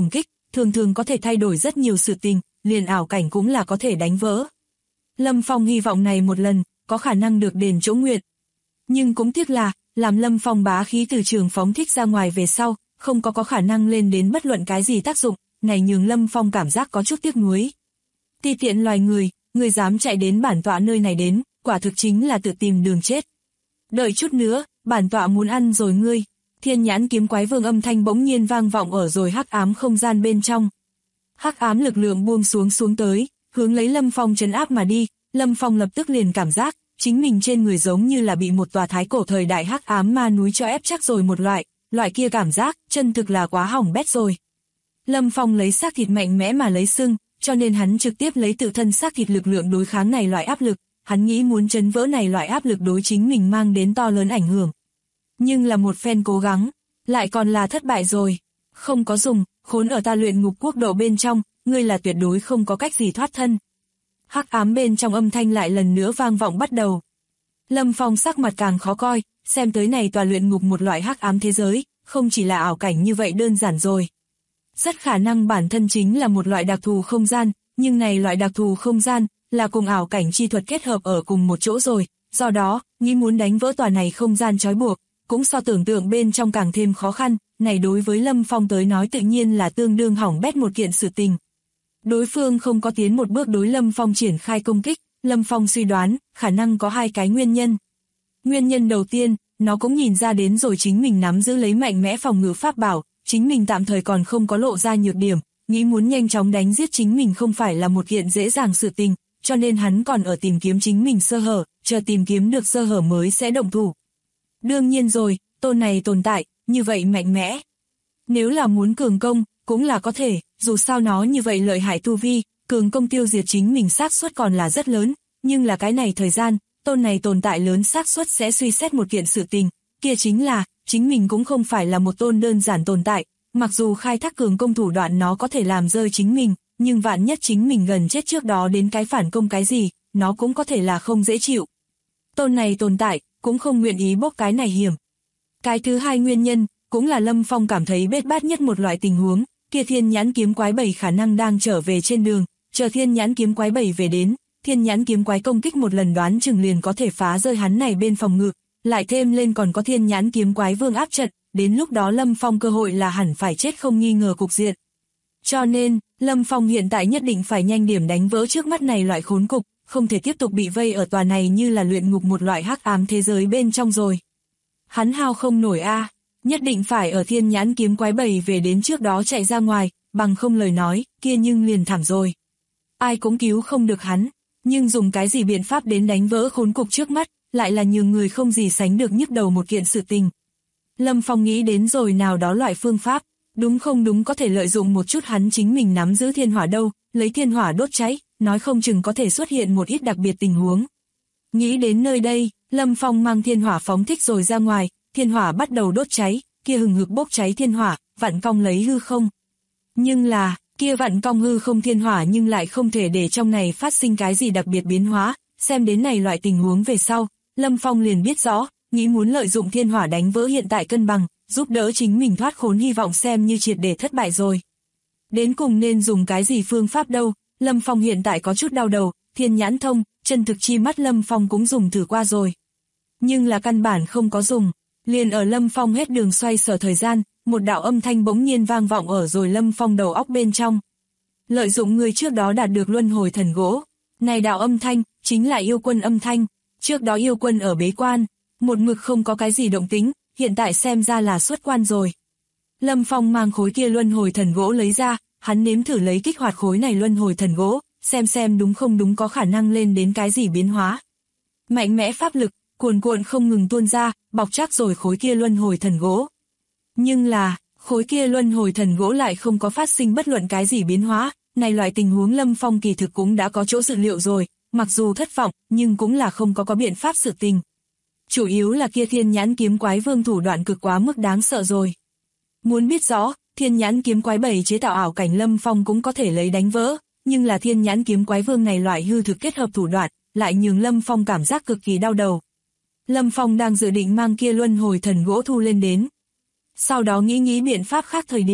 S2: thường thường có thể thay đổi rất nhiều sự tình, liền ảo cảnh cũng là có thể đánh vỡ. Lâm Phong hy vọng này một lần, có khả năng được đền chỗ nguyện. Nhưng cũng tiếc là, làm Lâm Phong bá khí từ trường phóng thích ra ngoài về sau, không có khả năng lên đến bất luận cái gì tác dụng, này nhường Lâm Phong cảm giác có chút tiếc nuối. Ti tiện loài người dám chạy đến bản tọa nơi này đến, quả thực chính là tự tìm đường chết. Đợi chút nữa, bản tọa muốn ăn rồi ngươi. Thiên nhãn kiếm quái vương âm thanh bỗng nhiên vang vọng ở rồi hắc ám không gian bên trong. Hắc ám lực lượng buông xuống tới, hướng lấy Lâm Phong trấn áp mà đi. Lâm Phong lập tức liền cảm giác, chính mình trên người giống như là bị một tòa thái cổ thời đại hắc ám ma núi cho ép chắc rồi một loại kia cảm giác, chân thực là quá hỏng bét rồi. Lâm Phong lấy xác thịt mạnh mẽ mà lấy xưng, cho nên hắn trực tiếp lấy tự thân xác thịt lực lượng đối kháng này loại áp lực, hắn nghĩ muốn chấn vỡ này loại áp lực đối chính mình mang đến to lớn ảnh hưởng. Nhưng là một phen cố gắng, lại còn là thất bại rồi. Không có dùng, khốn ở ta luyện ngục quốc độ bên trong, ngươi là tuyệt đối không có cách gì thoát thân. Hắc ám bên trong âm thanh lại lần nữa vang vọng bắt đầu. Lâm Phong sắc mặt càng khó coi, xem tới này tòa luyện ngục một loại hắc ám thế giới, không chỉ là ảo cảnh như vậy đơn giản rồi. Rất khả năng bản thân chính là một loại đặc thù không gian, nhưng này loại đặc thù không gian, là cùng ảo cảnh chi thuật kết hợp ở cùng một chỗ rồi, do đó, nghĩ muốn đánh vỡ tòa này không gian trói buộc, cũng so tưởng tượng bên trong càng thêm khó khăn, này đối với Lâm Phong tới nói tự nhiên là tương đương hỏng bét một kiện sự tình. Đối phương không có tiến một bước đối Lâm Phong triển khai công kích, Lâm Phong suy đoán, khả năng có hai cái nguyên nhân. Nguyên nhân đầu tiên, nó cũng nhìn ra đến rồi chính mình nắm giữ lấy mạnh mẽ phòng ngự pháp bảo, chính mình tạm thời còn không có lộ ra nhược điểm, nghĩ muốn nhanh chóng đánh giết chính mình không phải là một kiện dễ dàng sự tình, cho nên hắn còn ở tìm kiếm chính mình sơ hở, chờ tìm kiếm được sơ hở mới sẽ động thủ. Đương nhiên rồi, tôn này tồn tại, như vậy mạnh mẽ. Nếu là muốn cường công, cũng là có thể, dù sao nó như vậy lợi hại tu vi, cường công tiêu diệt chính mình xác suất còn là rất lớn, nhưng là cái này thời gian, tôn này tồn tại lớn xác suất sẽ suy xét một kiện sự tình, kia chính là, chính mình cũng không phải là một tôn đơn giản tồn tại, mặc dù khai thác cường công thủ đoạn nó có thể làm rơi chính mình, nhưng vạn nhất chính mình gần chết trước đó đến cái phản công cái gì, nó cũng có thể là không dễ chịu. Tôn này tồn tại, cũng không nguyện ý bốc cái này hiểm. Cái thứ hai nguyên nhân, cũng là Lâm Phong cảm thấy bết bát nhất một loại tình huống, kia thiên nhãn kiếm quái 7 khả năng đang trở về trên đường, chờ thiên nhãn kiếm quái 7 về đến, thiên nhãn kiếm quái công kích một lần đoán chừng liền có thể phá rơi hắn này bên phòng ngự, lại thêm lên còn có thiên nhãn kiếm quái vương áp trận, đến lúc đó Lâm Phong cơ hội là hẳn phải chết không nghi ngờ cục diện. Cho nên, Lâm Phong hiện tại nhất định phải nhanh điểm đánh vỡ trước mắt này loại khốn cục, không thể tiếp tục bị vây ở tòa này như là luyện ngục một loại hắc ám thế giới bên trong rồi. Hắn hao không nổi nhất định phải ở thiên nhãn kiếm quái 7 về đến trước đó chạy ra ngoài, bằng không lời nói, kia nhưng liền thảm rồi. Ai cũng cứu không được hắn, nhưng dùng cái gì biện pháp đến đánh vỡ khốn cục trước mắt, lại là nhường người không gì sánh được nhức đầu một kiện sự tình. Lâm Phong nghĩ đến rồi nào đó loại phương pháp, đúng không đúng có thể lợi dụng một chút hắn chính mình nắm giữ thiên hỏa đâu, lấy thiên hỏa đốt cháy, nói không chừng có thể xuất hiện một ít đặc biệt tình huống. Nghĩ đến nơi đây, Lâm Phong mang thiên hỏa phóng thích rồi ra ngoài, thiên hỏa bắt đầu đốt cháy, kia hừng hực bốc cháy thiên hỏa, vặn cong lấy hư không. Nhưng là, kia vặn cong hư không thiên hỏa nhưng lại không thể để trong này phát sinh cái gì đặc biệt biến hóa, xem đến này loại tình huống về sau, Lâm Phong liền biết rõ, nghĩ muốn lợi dụng thiên hỏa đánh vỡ hiện tại cân bằng, giúp đỡ chính mình thoát khốn hy vọng xem như triệt để thất bại rồi. Đến cùng nên dùng cái gì phương pháp đâu, Lâm Phong hiện tại có chút đau đầu, thiên nhãn thông, chân thực chi mắt Lâm Phong cũng dùng thử qua rồi. Nhưng là căn bản không có dùng, liền ở Lâm Phong hết đường xoay sở thời gian, một đạo âm thanh bỗng nhiên vang vọng ở rồi Lâm Phong đầu óc bên trong. Lợi dụng người trước đó đạt được luân hồi thần gỗ, này đạo âm thanh, chính là yêu quân âm thanh, trước đó yêu quân ở bế quan, một mực không có cái gì động tính, hiện tại xem ra là xuất quan rồi. Lâm Phong mang khối kia luân hồi thần gỗ lấy ra, hắn nếm thử lấy kích hoạt khối này luân hồi thần gỗ, xem đúng không đúng có khả năng lên đến cái gì biến hóa. Mạnh mẽ pháp lực, cuồn cuộn không ngừng tuôn ra, bọc chắc rồi khối kia luân hồi thần gỗ. Nhưng là, khối kia luân hồi thần gỗ lại không có phát sinh bất luận cái gì biến hóa, này loại tình huống Lâm Phong kỳ thực cũng đã có chỗ dự liệu rồi, mặc dù thất vọng, nhưng cũng là không có biện pháp sự tình. Chủ yếu là kia thiên nhãn kiếm quái vương thủ đoạn cực quá mức đáng sợ rồi. Muốn biết rõ, thiên nhãn kiếm quái 7 chế tạo ảo cảnh Lâm Phong cũng có thể lấy đánh vỡ, nhưng là thiên nhãn kiếm quái vương này loại hư thực kết hợp thủ đoạn, lại nhường Lâm Phong cảm giác cực kỳ đau đầu. Lâm Phong đang dự định mang kia luân hồi thần gỗ thu lên đến. Sau đó nghĩ biện pháp khác thời điểm,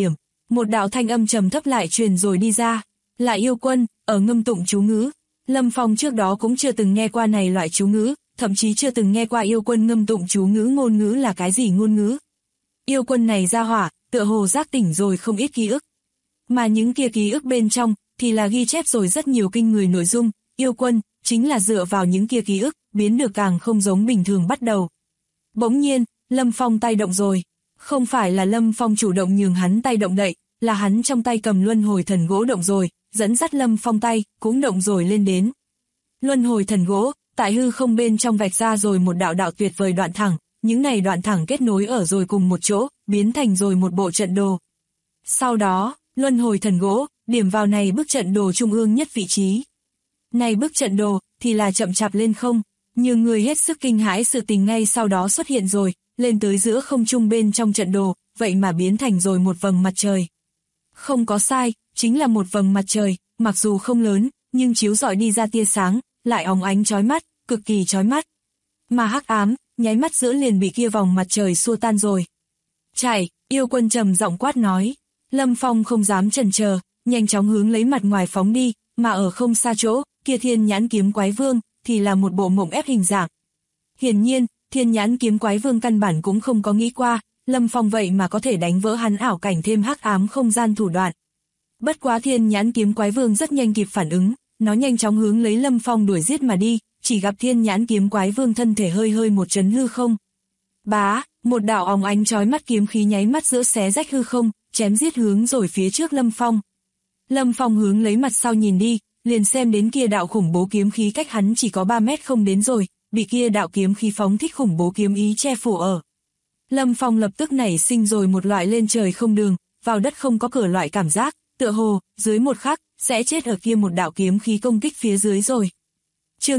S2: Một đạo thanh âm trầm thấp lại truyền rồi đi ra, là yêu quân, ở ngâm tụng chú ngữ. Lâm Phong trước đó cũng chưa từng nghe qua này loại chú ngữ, thậm chí chưa từng nghe qua yêu quân ngâm tụng chú ngữ ngôn ngữ là cái gì ngôn ngữ. Yêu quân này ra hỏa, tựa hồ giác tỉnh rồi không ít ký ức. Mà những kia ký ức bên trong, thì là ghi chép rồi rất nhiều kinh người nội dung, yêu quân, chính là dựa vào những kia ký ức, biến được càng không giống bình thường bắt đầu. Bỗng nhiên, Lâm Phong tay động rồi. Không phải là Lâm Phong chủ động nhường hắn tay động đậy, là hắn trong tay cầm luân hồi thần gỗ động rồi, dẫn dắt Lâm Phong tay, cũng động rồi lên đến. Luân hồi thần gỗ, tại hư không bên trong vạch ra rồi một đạo đạo tuyệt vời đoạn thẳng, những này đoạn thẳng kết nối ở rồi cùng một chỗ, biến thành rồi một bộ trận đồ. Sau đó, luân hồi thần gỗ, điểm vào này bức trận đồ trung ương nhất vị trí. Này bức trận đồ, thì là chậm chạp lên không, nhưng người hết sức kinh hãi sự tình ngay sau đó xuất hiện rồi, lên tới giữa không trung bên trong trận đồ, vậy mà biến thành rồi một vầng mặt trời. Không có sai, chính là một vầng mặt trời, mặc dù không lớn, nhưng chiếu rọi đi ra tia sáng, lại óng ánh chói mắt, cực kỳ chói mắt. Mà hắc ám, nháy mắt giữa liền bị kia vòng mặt trời xua tan rồi. Chạy, yêu quân trầm giọng quát nói. Lâm Phong không dám chần chờ, nhanh chóng hướng lấy mặt ngoài phóng đi, mà ở không xa chỗ, kia thiên nhãn kiếm quái vương, thì là một bộ mộng ép hình dạng. Hiển nhiên, thiên nhãn kiếm quái vương căn bản cũng không có nghĩ qua, Lâm Phong vậy mà có thể đánh vỡ hắn ảo cảnh thêm hắc ám không gian thủ đoạn. Bất quá thiên nhãn kiếm quái vương rất nhanh kịp phản ứng, nó nhanh chóng hướng lấy Lâm Phong đuổi giết mà đi, chỉ gặp thiên nhãn kiếm quái vương thân thể hơi hơi một chấn hư không. Bá, một đạo óng ánh chói mắt kiếm khí nháy mắt giữa xé rách hư không, chém giết hướng rồi phía trước Lâm Phong. Lâm Phong hướng lấy mặt sau nhìn đi, liền xem đến kia đạo khủng bố kiếm khí cách hắn chỉ có 3 mét không đến rồi, bị kia đạo kiếm khí phóng thích khủng bố kiếm ý che phủ ở. Lâm Phong lập tức nảy sinh rồi một loại lên trời không đường, vào đất không có cửa loại cảm giác, tựa hồ, dưới một khắc, sẽ chết ở kia một đạo kiếm khí công kích phía dưới rồi. Chương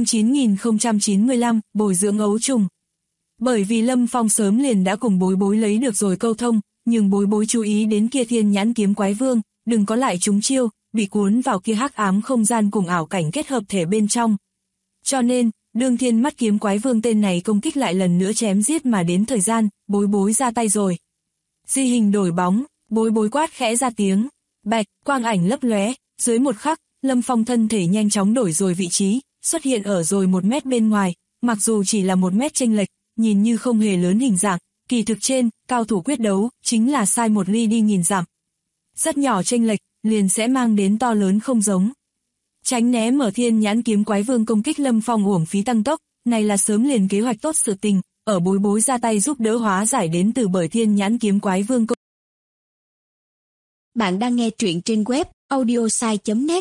S2: 9095, bồi dưỡng ấu trùng. Bởi vì Lâm Phong sớm liền đã cùng bối bối lấy được rồi câu thông, nhưng bối bối chú ý đến kia thiên nhãn kiếm quái vương, đừng có lại trúng chiêu, bị cuốn vào kia hắc ám không gian cùng ảo cảnh kết hợp thể bên trong. Cho nên, đương thiên mắt kiếm quái vương tên này công kích lại lần nữa chém giết mà đến thời gian, bối bối ra tay rồi. Di hình đổi bóng, bối bối quát khẽ ra tiếng, bạch, quang ảnh lấp lóe, dưới một khắc, Lâm Phong thân thể nhanh chóng đổi rồi vị trí, xuất hiện ở rồi 1 mét bên ngoài, mặc dù chỉ là 1 mét chênh lệch, nhìn như không hề lớn hình dạng, kỳ thực trên, cao thủ quyết đấu, chính là sai một ly đi nhìn dặm. Rất nhỏ chênh lệch, liền sẽ mang đến to lớn không giống. Tránh né mở thiên nhãn kiếm quái vương công kích Lâm Phong uổng phí tăng tốc, này là sớm liền kế hoạch tốt sự tình, ở bối bối ra tay giúp đỡ hóa giải đến từ bởi thiên nhãn kiếm quái vương công.
S3: Bạn đang nghe truyện trên web audiosai.net.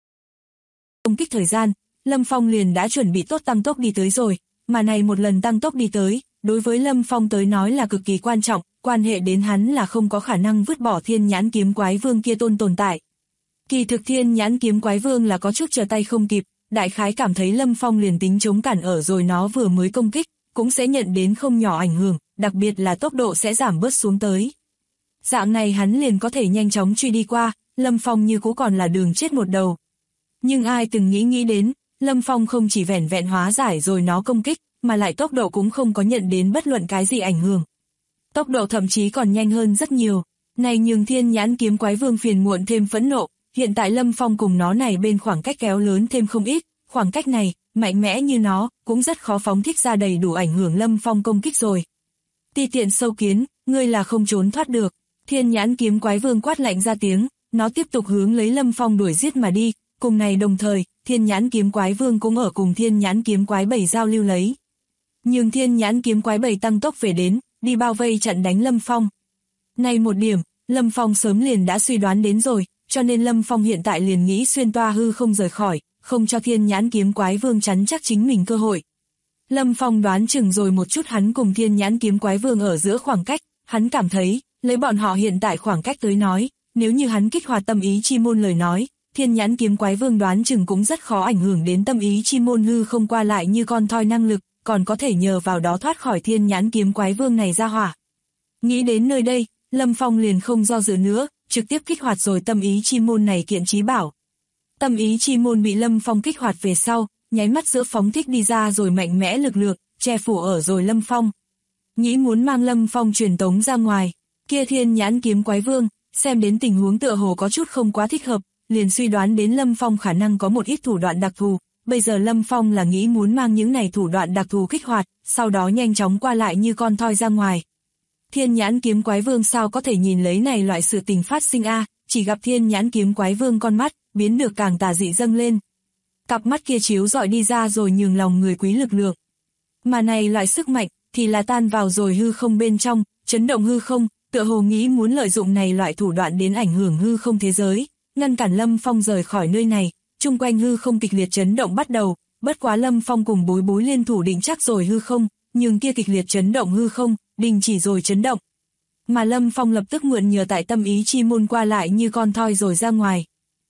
S2: Công kích thời gian, Lâm Phong liền đã chuẩn bị tốt tăng tốc đi tới rồi, mà này một lần tăng tốc đi tới, đối với Lâm Phong tới nói là cực kỳ quan trọng, quan hệ đến hắn là không có khả năng vứt bỏ thiên nhãn kiếm quái vương kia tồn tại. Kỳ thực thiên nhãn kiếm quái vương là có chút chờ tay không kịp, đại khái cảm thấy Lâm Phong liền tính chống cản ở rồi nó vừa mới công kích, cũng sẽ nhận đến không nhỏ ảnh hưởng, đặc biệt là tốc độ sẽ giảm bớt xuống tới. Dạng này hắn liền có thể nhanh chóng truy đi qua, Lâm Phong như cũ còn là đường chết một đầu. Nhưng ai từng nghĩ đến, Lâm Phong không chỉ vẻn vẹn hóa giải rồi nó công kích, mà lại tốc độ cũng không có nhận đến bất luận cái gì ảnh hưởng. Tốc độ thậm chí còn nhanh hơn rất nhiều, này nhường thiên nhãn kiếm quái vương phiền muộn thêm phẫn nộ, hiện tại Lâm Phong cùng nó này bên khoảng cách kéo lớn thêm không ít, khoảng cách này, mạnh mẽ như nó, cũng rất khó phóng thích ra đầy đủ ảnh hưởng Lâm Phong công kích rồi. Ti tiện sâu kiến, ngươi là không trốn thoát được, thiên nhãn kiếm quái vương quát lạnh ra tiếng, nó tiếp tục hướng lấy Lâm Phong đuổi giết mà đi, cùng này đồng thời, thiên nhãn kiếm quái vương cũng ở cùng thiên nhãn kiếm quái bầy giao lưu lấy. Nhưng thiên nhãn kiếm quái bầy tăng tốc về đến, đi bao vây chặn đánh Lâm Phong. Này một điểm, Lâm Phong sớm liền đã suy đoán đến rồi, cho nên Lâm Phong hiện tại liền nghĩ xuyên toa hư không rời khỏi, không cho thiên nhãn kiếm quái vương chắn chắc chính mình cơ hội. Lâm Phong đoán chừng rồi một chút hắn cùng thiên nhãn kiếm quái vương ở giữa khoảng cách, hắn cảm thấy, lấy bọn họ hiện tại khoảng cách tới nói, nếu như hắn kích hoạt tâm ý chi môn lời nói, thiên nhãn kiếm quái vương đoán chừng cũng rất khó ảnh hưởng đến tâm ý chi môn hư không qua lại như con thoi năng lực, còn có thể nhờ vào đó thoát khỏi thiên nhãn kiếm quái vương này ra hỏa. Nghĩ đến nơi đây, Lâm Phong liền không do dự nữa, trực tiếp kích hoạt rồi tâm ý chi môn này kiện trí bảo. Tâm ý chi môn bị Lâm Phong kích hoạt về sau, nháy mắt giữa phóng thích đi ra rồi mạnh mẽ lực lượng, che phủ ở rồi Lâm Phong. Nghĩ muốn mang Lâm Phong truyền tống ra ngoài, kia thiên nhãn kiếm quái vương, xem đến tình huống tựa hồ có chút không quá thích hợp, liền suy đoán đến Lâm Phong khả năng có một ít thủ đoạn đặc thù, bây giờ Lâm Phong là nghĩ muốn mang những này thủ đoạn đặc thù kích hoạt, sau đó nhanh chóng qua lại như con thoi ra ngoài. Thiên Nhãn Kiếm Quái Vương sao có thể nhìn lấy này loại sự tình phát sinh a, chỉ gặp Thiên Nhãn Kiếm Quái Vương con mắt, biến được càng tà dị dâng lên. Cặp mắt kia chiếu rọi đi ra rồi nhường lòng người quý lực lượng. Mà này loại sức mạnh, thì là tan vào rồi hư không bên trong, chấn động hư không, tựa hồ nghĩ muốn lợi dụng này loại thủ đoạn đến ảnh hưởng hư không thế giới, ngăn cản Lâm Phong rời khỏi nơi này, chung quanh hư không kịch liệt chấn động bắt đầu, bất quá Lâm Phong cùng Bối Bối liên thủ định chắc rồi hư không, nhưng kia kịch liệt chấn động hư không, đình chỉ rồi chấn động. Mà Lâm Phong lập tức mượn nhờ tại tâm ý chi môn qua lại như con thoi rồi ra ngoài.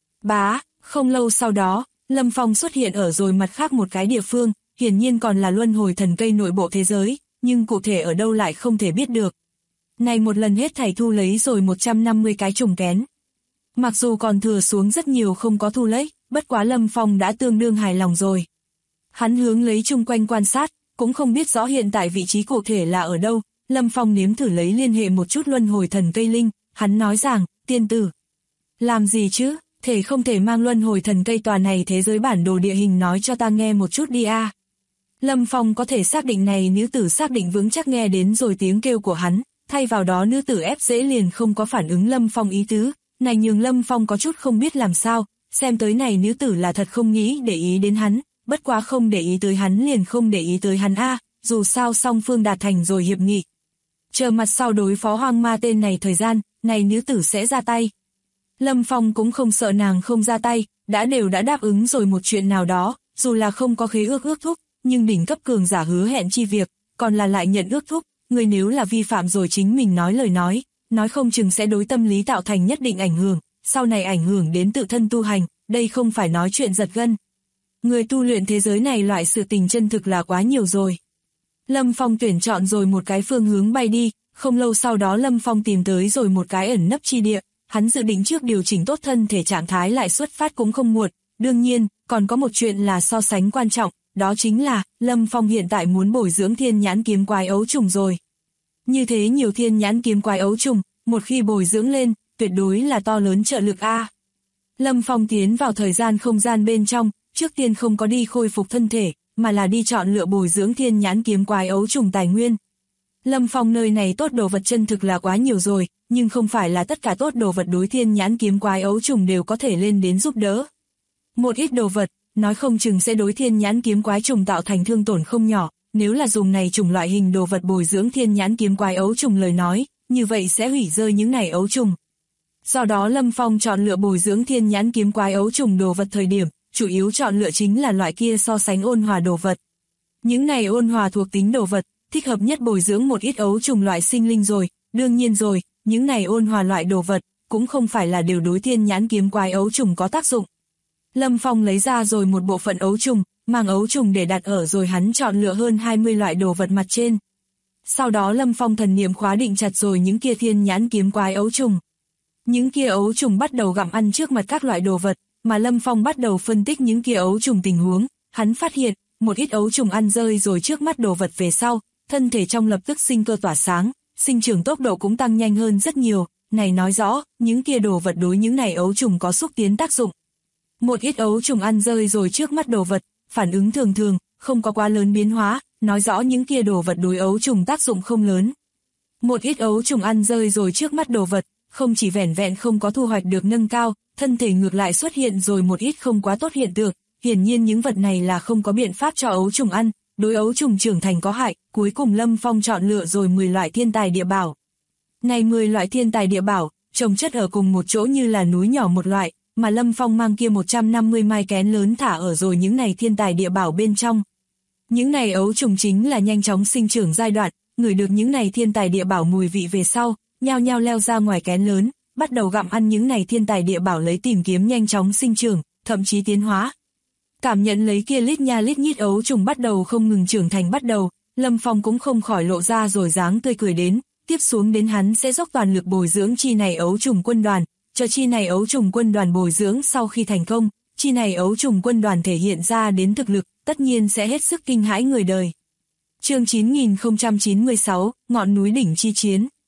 S2: Bá, không lâu sau đó, Lâm Phong xuất hiện ở rồi mặt khác một cái địa phương, hiển nhiên còn là luân hồi thần cây nội bộ thế giới, nhưng cụ thể ở đâu lại không thể biết được. Này một lần hết thảy thu lấy rồi 150 cái trùng kén. Mặc dù còn thừa xuống rất nhiều không có thu lấy, bất quá Lâm Phong đã tương đương hài lòng rồi. Hắn hướng lấy chung quanh quan sát, cũng không biết rõ hiện tại vị trí cụ thể là ở đâu, Lâm Phong nếm thử lấy liên hệ một chút luân hồi thần cây linh, hắn nói rằng, tiên tử. Làm gì chứ, thể không thể mang luân hồi thần cây tòa này thế giới bản đồ địa hình nói cho ta nghe một chút đi a. Lâm Phong có thể xác định này nữ tử xác định vững chắc nghe đến rồi tiếng kêu của hắn, thay vào đó nữ tử ép dễ liền không có phản ứng Lâm Phong ý tứ, này nhường Lâm Phong có chút không biết làm sao, xem tới này nữ tử là thật không nghĩ để ý đến hắn, bất quá không để ý tới hắn liền không để ý tới hắn a, dù sao song phương đạt thành rồi hiệp nghị. Chờ mặt sau đối phó hoang ma tên này thời gian, này nữ tử sẽ ra tay. Lâm Phong cũng không sợ nàng không ra tay, đã đáp ứng rồi một chuyện nào đó, dù là không có khế ước thúc, nhưng đỉnh cấp cường giả hứa hẹn chi việc, còn là lại nhận ước thúc, người nếu là vi phạm rồi chính mình nói lời nói không chừng sẽ đối tâm lý tạo thành nhất định ảnh hưởng, sau này ảnh hưởng đến tự thân tu hành, đây không phải nói chuyện giật gân. Người tu luyện thế giới này loại sự tình chân thực là quá nhiều rồi. Lâm Phong tuyển chọn rồi một cái phương hướng bay đi, không lâu sau đó Lâm Phong tìm tới rồi một cái ẩn nấp chi địa, hắn dự định trước điều chỉnh tốt thân thể trạng thái lại xuất phát cũng không muộn, đương nhiên, còn có một chuyện là so sánh quan trọng, đó chính là, Lâm Phong hiện tại muốn bồi dưỡng Thiên Nhãn Kiếm Quái ấu trùng rồi. Như thế nhiều Thiên Nhãn Kiếm Quái ấu trùng, một khi bồi dưỡng lên, tuyệt đối là to lớn trợ lực a. Lâm Phong tiến vào thời gian không gian bên trong, trước tiên không có đi khôi phục thân thể, mà là đi chọn lựa bồi dưỡng Thiên Nhãn Kiếm Quái ấu trùng tài nguyên. Lâm Phong nơi này tốt đồ vật chân thực là quá nhiều rồi, nhưng không phải là tất cả tốt đồ vật đối Thiên Nhãn Kiếm Quái ấu trùng đều có thể lên đến giúp đỡ. Một ít đồ vật, nói không chừng sẽ đối Thiên Nhãn Kiếm Quái trùng tạo thành thương tổn không nhỏ, nếu là dùng này chủng loại hình đồ vật bồi dưỡng Thiên Nhãn Kiếm Quái ấu trùng lời nói, như vậy sẽ hủy rơi những này ấu trùng. Do đó Lâm Phong chọn lựa bồi dưỡng Thiên Nhãn Kiếm Quái ấu trùng đồ vật thời điểm, chủ yếu chọn lựa chính là loại kia so sánh ôn hòa đồ vật. Những này ôn hòa thuộc tính đồ vật, thích hợp nhất bồi dưỡng một ít ấu trùng loại sinh linh rồi, đương nhiên rồi, những này ôn hòa loại đồ vật, cũng không phải là đều đối Thiên Nhãn Kiếm Quái ấu trùng có tác dụng. Lâm Phong lấy ra rồi một bộ phận ấu trùng, mang ấu trùng để đặt ở rồi hắn chọn lựa hơn 20 loại đồ vật mặt trên. Sau đó Lâm Phong thần niệm khóa định chặt rồi những kia Thiên Nhãn Kiếm Quái ấu trùng. Những kia ấu trùng bắt đầu gặm ăn trước mặt các loại đồ vật, mà Lâm Phong bắt đầu phân tích những kia ấu trùng tình huống, hắn phát hiện, một ít ấu trùng ăn rơi rồi trước mắt đồ vật về sau, thân thể trong lập tức sinh cơ tỏa sáng, sinh trưởng tốc độ cũng tăng nhanh hơn rất nhiều, này nói rõ, những kia đồ vật đối những này ấu trùng có xúc tiến tác dụng. Một ít ấu trùng ăn rơi rồi trước mắt đồ vật, phản ứng thường thường, không có quá lớn biến hóa, nói rõ những kia đồ vật đối ấu trùng tác dụng không lớn. Một ít ấu trùng ăn rơi rồi trước mắt đồ vật, không chỉ vẻn vẹn không có thu hoạch được nâng cao, thân thể ngược lại xuất hiện rồi một ít không quá tốt hiện tượng, hiển nhiên những vật này là không có biện pháp cho ấu trùng ăn, đối ấu trùng trưởng thành có hại, cuối cùng Lâm Phong chọn lựa rồi 10 loại thiên tài địa bảo. Này 10 loại thiên tài địa bảo, trồng chất ở cùng một chỗ như là núi nhỏ một loại, mà Lâm Phong mang kia 150 mai kén lớn thả ở rồi những này thiên tài địa bảo bên trong. Những này ấu trùng chính là nhanh chóng sinh trưởng giai đoạn, ngửi được những này thiên tài địa bảo mùi vị về sau, nhao nhao leo ra ngoài kén lớn, bắt đầu gặm ăn những này thiên tài địa bảo lấy tìm kiếm nhanh chóng sinh trưởng, thậm chí tiến hóa. Cảm nhận lấy kia lít nha lít nhít ấu trùng bắt đầu không ngừng trưởng thành bắt đầu, Lâm Phong cũng không khỏi lộ ra rồi dáng tươi cười đến, tiếp xuống đến hắn sẽ dốc toàn lực bồi dưỡng chi này ấu trùng quân đoàn, cho chi này ấu trùng quân đoàn bồi dưỡng sau khi thành công, chi này ấu trùng quân đoàn thể hiện ra đến thực lực, tất nhiên sẽ hết sức kinh hãi người đời. Chương 9096, Ngọn núi đỉnh chi chiến.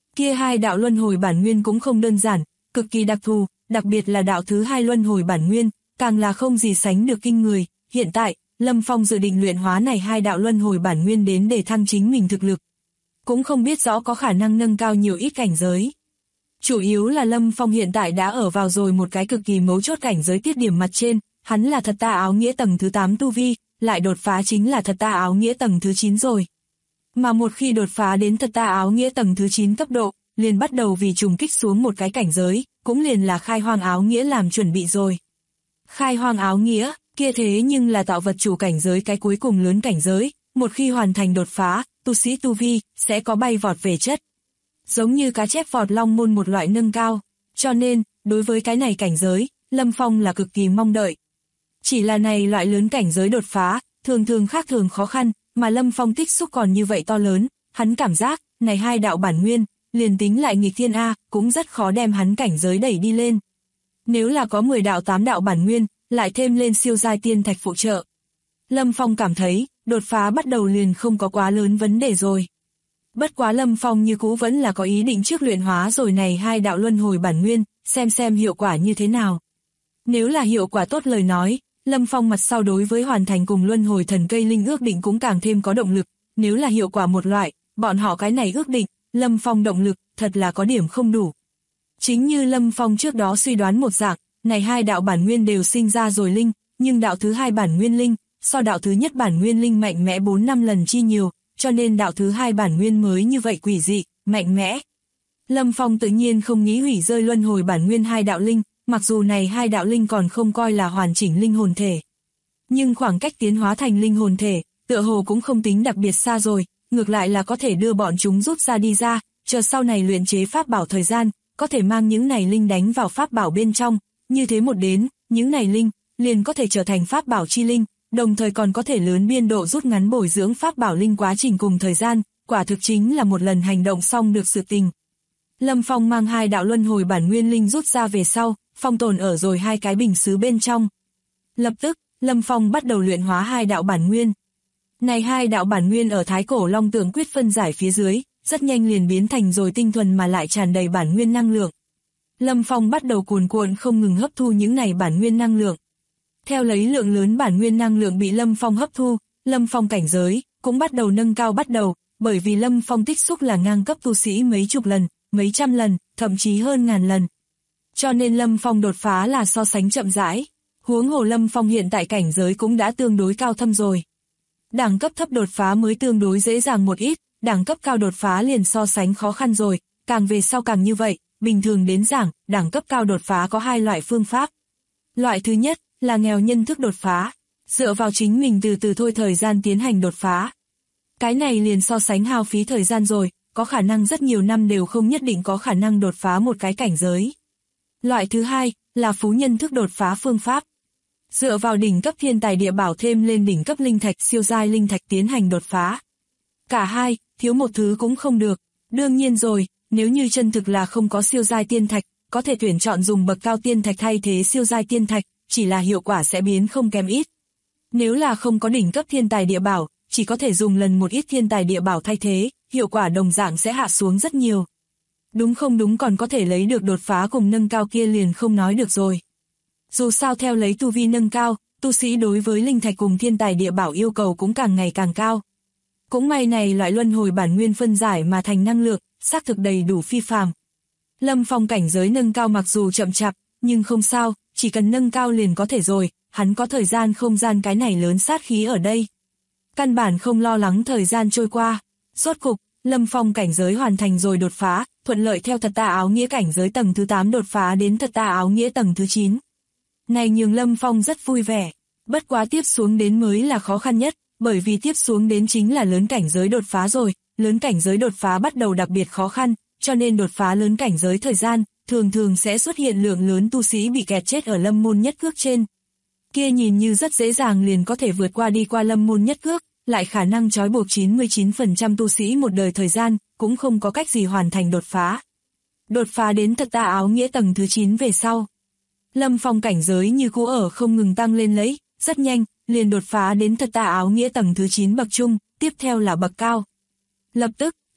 S2: Kia hai đạo luân hồi bản nguyên cũng không đơn giản, cực kỳ đặc thù, đặc biệt là đạo thứ hai luân hồi bản nguyên, càng là không gì sánh được kinh người. Hiện tại, Lâm Phong dự định luyện hóa này hai đạo luân hồi bản nguyên đến để thăng chính mình thực lực. Cũng không biết rõ có khả năng nâng cao nhiều ít cảnh giới. Chủ yếu là Lâm Phong hiện tại đã ở vào rồi một cái cực kỳ mấu chốt cảnh giới tiết điểm mặt trên, hắn là thật tà áo nghĩa tầng thứ 8 tu vi, lại đột phá chính là thật tà áo nghĩa tầng thứ 9 rồi. Mà một khi đột phá đến thật tà áo nghĩa tầng thứ 9 cấp độ, liền bắt đầu vì trùng kích xuống một cái cảnh giới, cũng liền là khai hoang áo nghĩa làm chuẩn bị rồi. Khai hoang áo nghĩa, kia thế nhưng là tạo vật chủ cảnh giới cái cuối cùng lớn cảnh giới, một khi hoàn thành đột phá, tu sĩ tu vi sẽ có bay vọt về chất. Giống như cá chép vọt long môn một loại nâng cao, cho nên, đối với cái này cảnh giới, Lâm Phong là cực kỳ mong đợi. Chỉ là này loại lớn cảnh giới đột phá, thường thường khác thường khó khăn, mà Lâm Phong tích xúc còn như vậy to lớn, hắn cảm giác, này hai đạo bản nguyên, liền tính lại nghịch thiên A, cũng rất khó đem hắn cảnh giới đẩy đi lên. Nếu là có 10 đạo 8 đạo bản nguyên, lại thêm lên siêu giai tiên thạch phụ trợ. Lâm Phong cảm thấy, đột phá bắt đầu liền không có quá lớn vấn đề rồi. Bất quá Lâm Phong như cũ vẫn là có ý định trước luyện hóa rồi này hai đạo luân hồi bản nguyên, xem hiệu quả như thế nào. Nếu là hiệu quả tốt lời nói, Lâm Phong mặt sau đối với hoàn thành cùng luân hồi thần cây linh ước định cũng càng thêm có động lực. Nếu là hiệu quả một loại, bọn họ cái này ước định, Lâm Phong động lực, thật là có điểm không đủ. Chính như Lâm Phong trước đó suy đoán một dạng, này hai đạo bản nguyên đều sinh ra rồi linh, nhưng đạo thứ hai bản nguyên linh, so đạo thứ nhất bản nguyên linh mạnh mẽ 4-5 lần chi nhiều, cho nên đạo thứ hai bản nguyên mới như vậy quỷ dị, mạnh mẽ. Lâm Phong tự nhiên không nghĩ hủy rơi luân hồi bản nguyên hai đạo linh, mặc dù này hai đạo linh còn không coi là hoàn chỉnh linh hồn thể. Nhưng khoảng cách tiến hóa thành linh hồn thể, tựa hồ cũng không tính đặc biệt xa rồi, ngược lại là có thể đưa bọn chúng rút ra đi ra, chờ sau này luyện chế pháp bảo thời gian, có thể mang những này linh đánh vào pháp bảo bên trong, như thế một đến, những này linh, liền có thể trở thành pháp bảo chi linh, đồng thời còn có thể lớn biên độ rút ngắn bồi dưỡng pháp bảo linh quá trình cùng thời gian, quả thực chính là một lần hành động xong được sự tình. Lâm Phong mang hai đạo luân hồi bản nguyên linh rút ra về sau, phong tồn ở rồi hai cái bình sứ bên trong. Lập tức, Lâm Phong bắt đầu luyện hóa hai đạo bản nguyên. Này hai đạo bản nguyên ở Thái Cổ Long Tượng Quyết phân giải phía dưới, rất nhanh liền biến thành rồi tinh thuần mà lại tràn đầy bản nguyên năng lượng. Lâm Phong bắt đầu cuồn cuộn không ngừng hấp thu những này bản nguyên năng lượng. Theo lấy lượng lớn bản nguyên năng lượng bị Lâm Phong hấp thu, Lâm Phong cảnh giới cũng bắt đầu nâng cao bởi vì Lâm Phong tích xúc là ngang cấp tu sĩ mấy chục lần, mấy trăm lần, thậm chí hơn ngàn lần. Cho nên Lâm Phong đột phá là so sánh chậm rãi. Huống hồ Lâm Phong hiện tại cảnh giới cũng đã tương đối cao thâm rồi. Đẳng cấp thấp đột phá mới tương đối dễ dàng một ít, đẳng cấp cao đột phá liền so sánh khó khăn rồi, càng về sau càng như vậy, bình thường đến giảng, đẳng cấp cao đột phá có hai loại phương pháp. Loại thứ nhất là nghèo nhân thức đột phá, dựa vào chính mình từ từ thôi thời gian tiến hành đột phá. Cái này liền so sánh hao phí thời gian rồi, có khả năng rất nhiều năm đều không nhất định có khả năng đột phá một cái cảnh giới. Loại thứ hai là phú nhân thức đột phá phương pháp. Dựa vào đỉnh cấp thiên tài địa bảo thêm lên đỉnh cấp linh thạch siêu giai linh thạch tiến hành đột phá. Cả hai, thiếu một thứ cũng không được. Đương nhiên rồi, nếu như chân thực là không có siêu giai tiên thạch, có thể tuyển chọn dùng bậc cao tiên thạch thay thế siêu giai tiên thạch, chỉ là hiệu quả sẽ biến không kém ít. Nếu là không có đỉnh cấp thiên tài địa bảo, chỉ có thể dùng lần một ít thiên tài địa bảo thay thế, hiệu quả đồng dạng sẽ hạ xuống rất nhiều. Đúng không đúng còn có thể lấy được đột phá cùng nâng cao kia liền không nói được rồi. Dù sao theo lấy tu vi nâng cao, tu sĩ đối với linh thạch cùng thiên tài địa bảo yêu cầu cũng càng ngày càng cao. Cũng may này loại luân hồi bản nguyên phân giải mà thành năng lượng, xác thực đầy đủ phi phàm. Lâm Phong cảnh giới nâng cao mặc dù chậm chạp, nhưng không sao, chỉ cần nâng cao liền có thể rồi, hắn có thời gian không gian cái này lớn sát khí ở đây. Căn bản không lo lắng thời gian trôi qua. Rốt cục, Lâm Phong cảnh giới hoàn thành rồi đột phá, thuận lợi theo thật tà áo nghĩa cảnh giới tầng thứ 8 đột phá đến thật tà áo nghĩa tầng thứ 9. Này nhường Lâm Phong rất vui vẻ, bất quá tiếp xuống đến mới là khó khăn nhất, bởi vì tiếp xuống đến chính là lớn cảnh giới đột phá rồi, lớn cảnh giới đột phá bắt đầu đặc biệt khó khăn, cho nên đột phá lớn cảnh giới thời gian, thường sẽ xuất hiện lượng lớn tu sĩ bị kẹt chết ở lâm môn nhất cước trên. Kia nhìn như rất dễ dàng liền có thể vượt qua đi qua lâm môn nhất cước, lại khả năng trói buộc 99% tu sĩ một đời thời gian, cũng không có cách gì hoàn thành đột phá. Đột phá đến thật tà áo nghĩa tầng thứ 9 về sau. Lâm Phong cảnh giới như cũ ở không ngừng tăng lên lấy, rất nhanh, liền đột phá đến thật tà áo nghĩa tầng thứ 9 bậc trung, tiếp theo là bậc cao. Lập tức,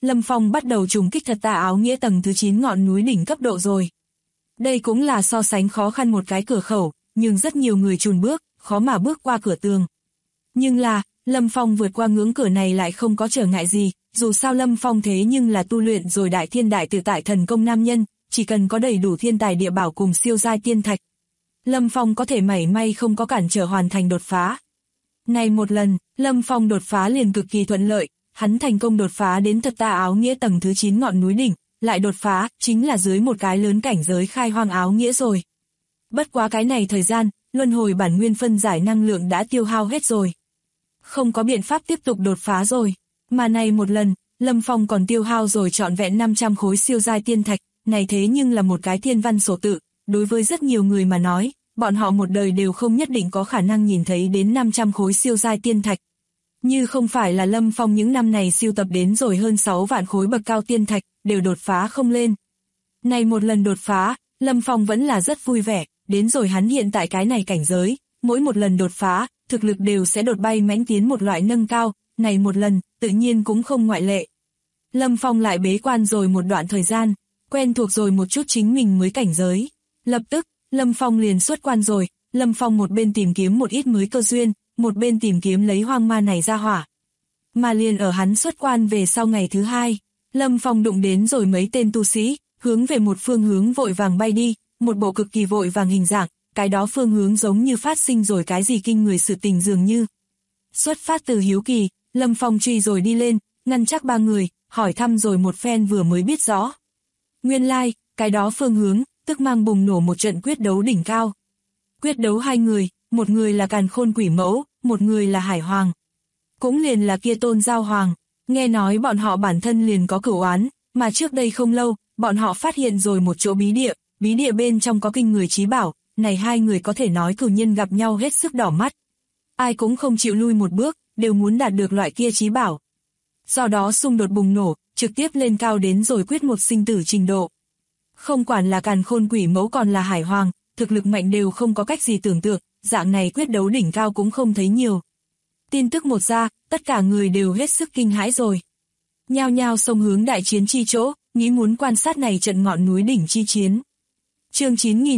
S2: Lâm Phong bắt đầu trùng kích thật tà áo nghĩa tầng thứ 9 ngọn núi đỉnh cấp độ rồi. Đây cũng là so sánh khó khăn một cái cửa khẩu, nhưng rất nhiều người chùn bước, khó mà bước qua cửa tường. Nhưng là, Lâm Phong vượt qua ngưỡng cửa này lại không có trở ngại gì, dù sao Lâm Phong thế nhưng là tu luyện rồi đại thiên đại tự tại thần công nam nhân, chỉ cần có đầy đủ thiên tài địa bảo cùng siêu giai tiên thạch. Lâm Phong có thể mảy may không có cản trở hoàn thành đột phá. Này một lần, Lâm Phong đột phá liền cực kỳ thuận lợi, hắn thành công đột phá đến thật tà áo nghĩa tầng thứ 9 ngọn núi đỉnh, lại đột phá, chính là dưới một cái lớn cảnh giới khai hoang áo nghĩa rồi. Bất quá cái này thời gian, luân hồi bản nguyên phân giải năng lượng đã tiêu hao hết rồi. Không có biện pháp tiếp tục đột phá rồi, mà này một lần, Lâm Phong còn tiêu hao rồi trọn vẹn 500 khối siêu giai tiên thạch, này thế nhưng là một cái thiên văn sổ tự, đối với rất nhiều người mà nói, bọn họ một đời đều không nhất định có khả năng nhìn thấy đến 500 khối siêu giai tiên thạch. Như không phải là Lâm Phong những năm này siêu tập đến rồi hơn 6 vạn khối bậc cao tiên thạch, đều đột phá không lên. Này một lần đột phá, Lâm Phong vẫn là rất vui vẻ, đến rồi hắn hiện tại cái này cảnh giới, mỗi một lần đột phá, thực lực đều sẽ đột bay mãnh tiến một loại nâng cao, này một lần, tự nhiên cũng không ngoại lệ. Lâm Phong lại bế quan rồi một đoạn thời gian, quen thuộc rồi một chút chính mình mới cảnh giới. Lập tức, Lâm Phong liền xuất quan rồi, Lâm Phong một bên tìm kiếm một ít mới cơ duyên, một bên tìm kiếm lấy hoang ma này ra hỏa. Mà liền ở hắn xuất quan về sau ngày thứ hai, Lâm Phong đụng đến rồi mấy tên tu sĩ, hướng về một phương hướng vội vàng bay đi, một bộ cực kỳ vội vàng hình dạng, cái đó phương hướng giống như phát sinh rồi cái gì kinh người sự tình dường như. Xuất phát từ hiếu kỳ, Lâm Phong truy rồi đi lên, ngăn chắc ba người, hỏi thăm rồi một phen vừa mới biết rõ. Nguyên lai, cái đó phương hướng, tức mang bùng nổ một trận quyết đấu đỉnh cao. Quyết đấu hai người, một người là Càn Khôn Quỷ Mẫu, một người là Hải Hoàng. Cũng liền là kia Tôn Giao Hoàng, nghe nói bọn họ bản thân liền có cửu oán, mà trước đây không lâu, bọn họ phát hiện rồi một chỗ bí địa bên trong có kinh người chí bảo, này hai người có thể nói cửu nhân gặp nhau hết sức đỏ mắt. Ai cũng không chịu lui một bước, đều muốn đạt được loại kia chí bảo. Do đó xung đột bùng nổ, trực tiếp lên cao đến rồi quyết một sinh tử trình độ. Không quản là Càn Khôn Quỷ Mẫu còn là Hải Hoàng, thực lực mạnh đều không có cách gì tưởng tượng, dạng này quyết đấu đỉnh cao cũng không thấy nhiều. Tin tức một ra, tất cả người đều hết sức kinh hãi rồi. Nhao nhao xông hướng đại chiến chi chỗ, nghĩ muốn quan sát này trận ngọn núi đỉnh chi chiến. Chương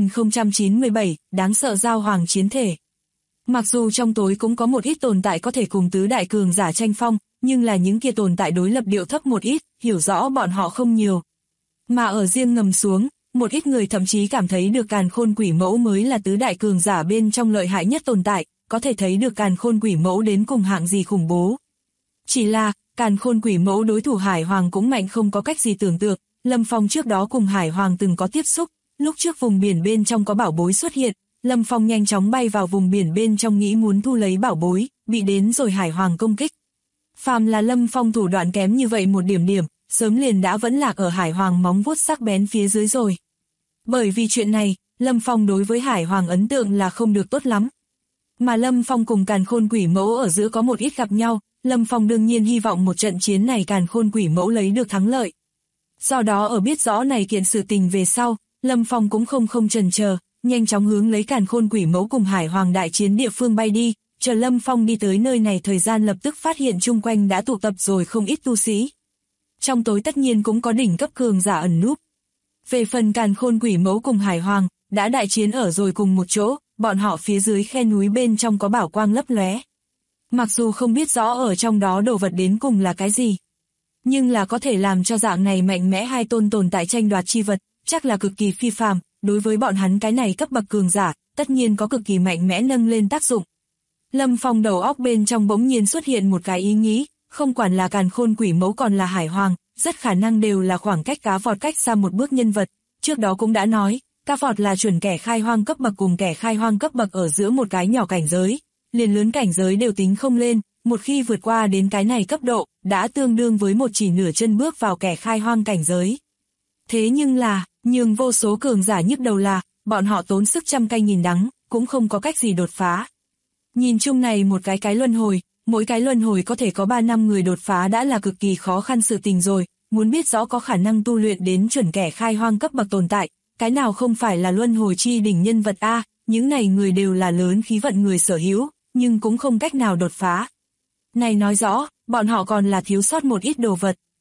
S2: 9097, đáng sợ Giao Hoàng chiến thể. Mặc dù trong tối cũng có một ít tồn tại có thể cùng tứ đại cường giả tranh phong, nhưng là những kia tồn tại đối lập điệu thấp một ít, hiểu rõ bọn họ không nhiều. Mà ở riêng ngầm xuống, một ít người thậm chí cảm thấy được Càn Khôn Quỷ Mẫu mới là tứ đại cường giả bên trong lợi hại nhất tồn tại, có thể thấy được Càn Khôn Quỷ Mẫu đến cùng hạng gì khủng bố. Chỉ là, Càn Khôn Quỷ Mẫu đối thủ Hải Hoàng cũng mạnh không có cách gì tưởng tượng, Lâm Phong trước đó cùng Hải Hoàng từng có tiếp xúc, lúc trước vùng biển bên trong có bảo bối xuất hiện, Lâm Phong nhanh chóng bay vào vùng biển bên trong nghĩ muốn thu lấy bảo bối, bị đến rồi Hải Hoàng công kích. Phàm là Lâm Phong thủ đoạn kém như vậy một điểm, sớm liền đã vẫn lạc ở Hải Hoàng móng vuốt sắc bén phía dưới rồi. Bởi vì chuyện này, Lâm Phong đối với Hải Hoàng ấn tượng là không được tốt lắm. Mà Lâm Phong cùng Càn Khôn Quỷ Mẫu ở giữa có một ít gặp nhau, Lâm Phong đương nhiên hy vọng một trận chiến này Càn Khôn Quỷ Mẫu lấy được thắng lợi. Do đó ở biết rõ này kiện sự tình về sau, Lâm Phong cũng không chần chờ, nhanh chóng hướng lấy Càn Khôn Quỷ Mẫu cùng Hải Hoàng đại chiến địa phương bay đi, chờ Lâm Phong đi tới nơi này thời gian lập tức phát hiện chung quanh đã tụ tập rồi không ít tu sĩ. Trong tối tất nhiên cũng có đỉnh cấp cường giả ẩn núp. Về phần Càn Khôn Quỷ Mẫu cùng Hải Hoàng, đã đại chiến ở rồi cùng một chỗ, bọn họ phía dưới khe núi bên trong có bảo quang lấp lóe. Mặc dù không biết rõ ở trong đó đồ vật đến cùng là cái gì, nhưng là có thể làm cho dạng này mạnh mẽ hai tồn tại tranh đoạt chi vật, chắc là cực kỳ phi phàm, đối với bọn hắn cái này cấp bậc cường giả, tất nhiên có cực kỳ mạnh mẽ nâng lên tác dụng. Lâm Phong đầu óc bên trong bỗng nhiên xuất hiện một cái ý nghĩ, không quản là Càn Khôn Quỷ Mẫu còn là Hải Hoàng, rất khả năng đều là khoảng cách cá vọt cách xa một bước nhân vật, trước đó cũng đã nói, cá vọt là chuẩn kẻ khai hoang cấp bậc cùng kẻ khai hoang cấp bậc ở giữa một cái nhỏ cảnh giới, liền lớn cảnh giới đều tính không lên, một khi vượt qua đến cái này cấp độ, đã tương đương với một chỉ nửa chân bước vào kẻ khai hoang cảnh giới. Thế nhưng là, nhường vô số cường giả nhức đầu là, bọn họ tốn sức trăm cay nghìn đắng, cũng không có cách gì đột phá. Nhìn chung này một cái luân hồi, mỗi cái luân hồi có thể có 3 năm người đột phá đã là cực kỳ khó khăn sự tình rồi, muốn biết rõ có khả năng tu luyện đến chuẩn kẻ khai hoang cấp bậc tồn tại, cái nào không phải là luân hồi chi đỉnh nhân vật a, những này người đều là lớn khí vận người sở hữu, nhưng cũng không cách nào đột phá. Này nói rõ, bọn họ còn là thiếu sót một ít đồ vật.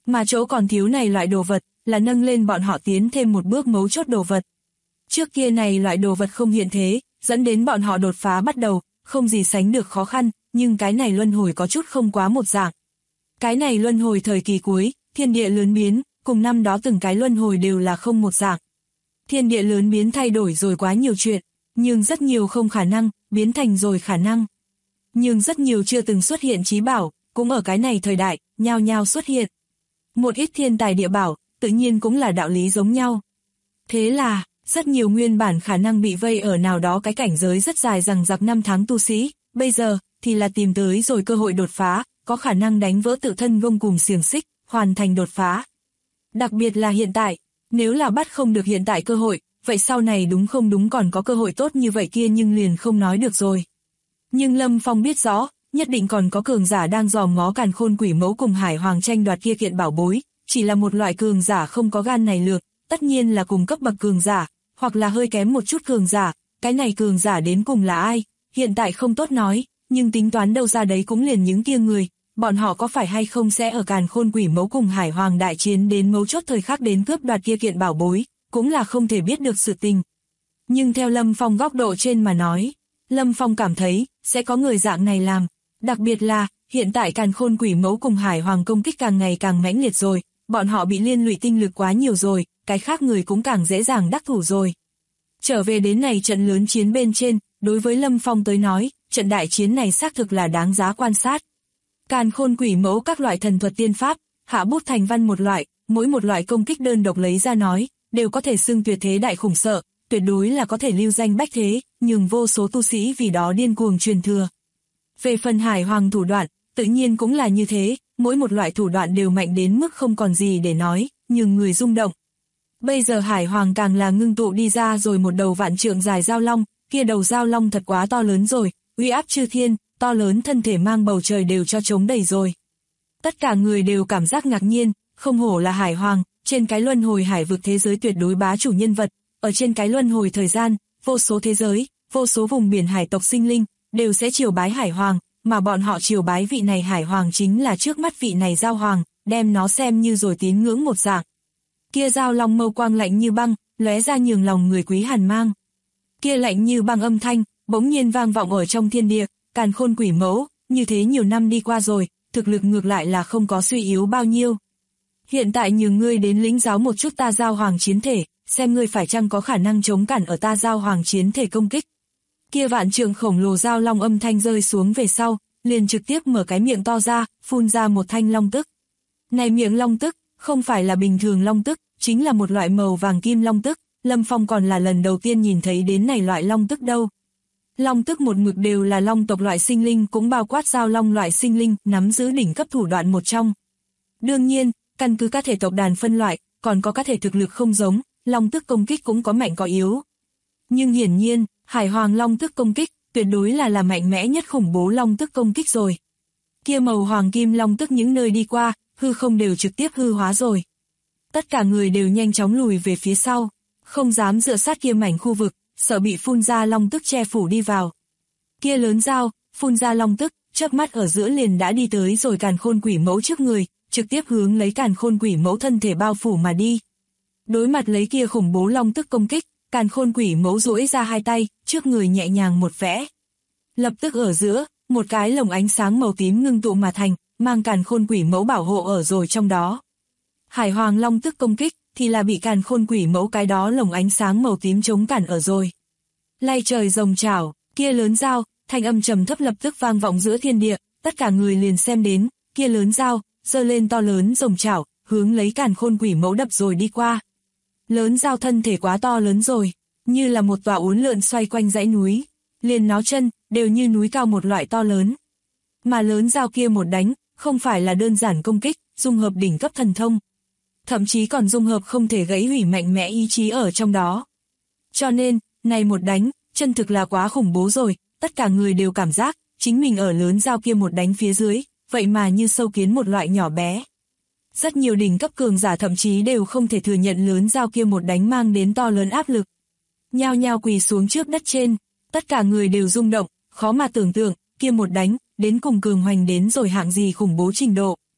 S2: mà chỗ còn thiếu này loại đồ vật, là nâng lên bọn họ tiến thêm một bước mấu chốt đồ vật. Trước kia này loại đồ vật không hiện thế, dẫn đến bọn họ đột phá bắt đầu, không gì sánh được khó khăn, nhưng cái này luân hồi có chút không quá một dạng. Cái này luân hồi thời kỳ cuối, thiên địa lớn biến, cùng năm đó từng cái luân hồi đều là không một dạng. Thiên địa lớn biến thay đổi rồi quá nhiều chuyện, nhưng rất nhiều không khả năng, biến thành rồi khả năng. Nhưng rất nhiều chưa từng xuất hiện trí bảo, cũng ở cái này thời đại, nhao nhao xuất hiện. Một ít thiên tài địa bảo, tự nhiên cũng là đạo lý giống nhau. Thế là, rất nhiều nguyên bản khả năng bị vây ở nào đó cái cảnh giới rất dài rằng giặc năm tháng tu sĩ, bây giờ, thì là tìm tới rồi cơ hội đột phá, có khả năng đánh vỡ tự thân gông cùm xiềng xích, hoàn thành đột phá. Đặc biệt là hiện tại, nếu là bắt không được hiện tại cơ hội, vậy sau này đúng không đúng còn có cơ hội tốt như vậy kia nhưng liền không nói được rồi. Nhưng Lâm Phong biết rõ, nhất định còn có cường giả đang dòm ngó Càn Khôn Quỷ Mẫu cùng Hải Hoàng tranh đoạt kia kiện bảo bối, chỉ là một loại cường giả không có gan này lược, tất nhiên là cùng cấp bậc cường giả, hoặc là hơi kém một chút cường giả, cái này cường giả đến cùng là ai, hiện tại không tốt nói, nhưng tính toán đâu ra đấy cũng liền những kia người, bọn họ có phải hay không sẽ ở Càn Khôn Quỷ Mẫu cùng Hải Hoàng đại chiến đến mấu chốt thời khắc đến cướp đoạt kia kiện bảo bối, cũng là không thể biết được sự tình. Nhưng theo Lâm Phong góc độ trên mà nói, Lâm Phong cảm thấy, sẽ có người dạng này làm, đặc biệt là, hiện tại Càn Khôn Quỷ Mẫu cùng Hải Hoàng công kích càng ngày càng mãnh liệt rồi, bọn họ bị liên lụy tinh lực quá nhiều rồi, cái khác người cũng càng dễ dàng đắc thủ rồi. Trở về đến này trận lớn chiến bên trên, đối với Lâm Phong tới nói, trận đại chiến này xác thực là đáng giá quan sát. Càn Khôn Quỷ Mẫu các loại thần thuật tiên pháp, hạ bút thành văn một loại, mỗi một loại công kích đơn độc lấy ra nói, đều có thể xưng tuyệt thế đại khủng sợ, tuyệt đối là có thể lưu danh bách thế, nhưng vô số tu sĩ vì đó điên cuồng truyền thừa. Về phần Hải Hoàng thủ đoạn, tự nhiên cũng là như thế, mỗi một loại thủ đoạn đều mạnh đến mức không còn gì để nói, nhưng người rung động. Bây giờ Hải Hoàng càng là ngưng tụ đi ra rồi một đầu vạn trượng dài dao long, kia đầu dao long thật quá to lớn rồi, uy áp chư thiên, to lớn thân thể mang bầu trời đều cho trống đầy rồi. Tất cả người đều cảm giác ngạc nhiên, không hổ là Hải Hoàng, trên cái luân hồi hải vực thế giới tuyệt đối bá chủ nhân vật, ở trên cái luân hồi thời gian, vô số thế giới, vô số vùng biển hải tộc sinh linh, đều sẽ triều bái Hải Hoàng, mà bọn họ triều bái vị này Hải Hoàng chính là trước mắt vị này Giao Hoàng, đem nó xem như rồi tín ngưỡng một dạng. Kia Giao Long mâu quang lạnh như băng, lóe ra nhường lòng người quý hàn mang. Kia lạnh như băng âm thanh, bỗng nhiên vang vọng ở trong thiên địa, Càn Khôn Quỷ Mẫu, như thế nhiều năm đi qua rồi, thực lực ngược lại là không có suy yếu bao nhiêu. Hiện tại nhường ngươi đến lĩnh giáo một chút ta Giao Hoàng chiến thể, xem ngươi phải chăng có khả năng chống cản ở ta Giao Hoàng chiến thể công kích. Kia vạn trượng khổng lồ Giao Long âm thanh rơi xuống về sau, liền trực tiếp mở cái miệng to ra, phun ra một thanh long tức. Này miệng long tức, không phải là bình thường long tức, chính là một loại màu vàng kim long tức, Lâm Phong còn là lần đầu tiên nhìn thấy đến này loại long tức đâu. Long tức một mực đều là long tộc loại sinh linh cũng bao quát Giao Long loại sinh linh, nắm giữ đỉnh cấp thủ đoạn một trong. Đương nhiên, căn cứ các thể tộc đàn phân loại, còn có các thể thực lực không giống, long tức công kích cũng có mạnh có yếu. Nhưng hiển nhiên, Hải Hoàng long tức công kích, tuyệt đối là mạnh mẽ nhất khủng bố long tức công kích rồi. Kia màu hoàng kim long tức những nơi đi qua, hư không đều trực tiếp hư hóa rồi. Tất cả người đều nhanh chóng lùi về phía sau, không dám dựa sát kia mảnh khu vực, sợ bị phun ra long tức che phủ đi vào. Kia lớn dao, phun ra long tức, chớp mắt ở giữa liền đã đi tới rồi Càn Khôn Quỷ Mẫu trước người, trực tiếp hướng lấy Càn Khôn Quỷ Mẫu thân thể bao phủ mà đi. Đối mặt lấy kia khủng bố long tức công kích, Càn Khôn Quỷ Mẫu duỗi ra hai tay, trước người nhẹ nhàng một vẽ. Lập tức ở giữa, một cái lồng ánh sáng màu tím ngưng tụ mà thành, mang Càn Khôn Quỷ Mẫu bảo hộ ở rồi trong đó. Hải Hoàng long tức công kích, thì là bị Càn Khôn Quỷ Mẫu cái đó lồng ánh sáng màu tím chống cản ở rồi. Lay trời rồng chảo, kia lớn dao, thanh âm trầm thấp lập tức vang vọng giữa thiên địa, tất cả người liền xem đến, kia lớn dao, giơ lên to lớn rồng chảo, hướng lấy Càn Khôn Quỷ Mẫu đập rồi đi qua. Lớn dao thân thể quá to lớn rồi, như là một tòa uốn lượn xoay quanh dãy núi, liền nó chân, đều như núi cao một loại to lớn. Mà lớn dao kia một đánh, không phải là đơn giản công kích, dung hợp đỉnh cấp thần thông. Thậm chí còn dung hợp không thể gãy hủy mạnh mẽ ý chí ở trong đó. Cho nên, này một đánh, chân thực là quá khủng bố rồi, tất cả người đều cảm giác, chính mình ở lớn dao kia một đánh phía dưới, vậy mà như sâu kiến một loại nhỏ bé. Rất nhiều đỉnh cấp cường giả thậm chí đều không thể thừa nhận lớn dao kia một đánh mang đến to lớn áp lực. Nhao nhao quỳ xuống trước đất trên, tất cả người đều rung động, khó mà tưởng tượng, kia một đánh, đến cùng cường hoành đến rồi hạng gì khủng bố trình độ.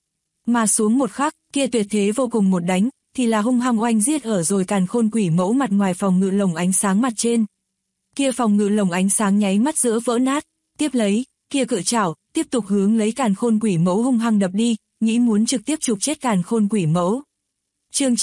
S2: mà xuống một khắc, kia tuyệt thế vô cùng một đánh, thì là hung hăng oanh giết ở rồi càn khôn quỷ mẫu mặt ngoài phòng ngự lồng ánh sáng mặt trên. Kia phòng ngự lồng ánh sáng nháy mắt giữa vỡ nát, tiếp lấy, kia cự chảo, tiếp tục hướng lấy càn khôn quỷ mẫu hung hăng đập đi, nghĩ muốn trực tiếp chụp chết càn khôn quỷ mẫu. Chương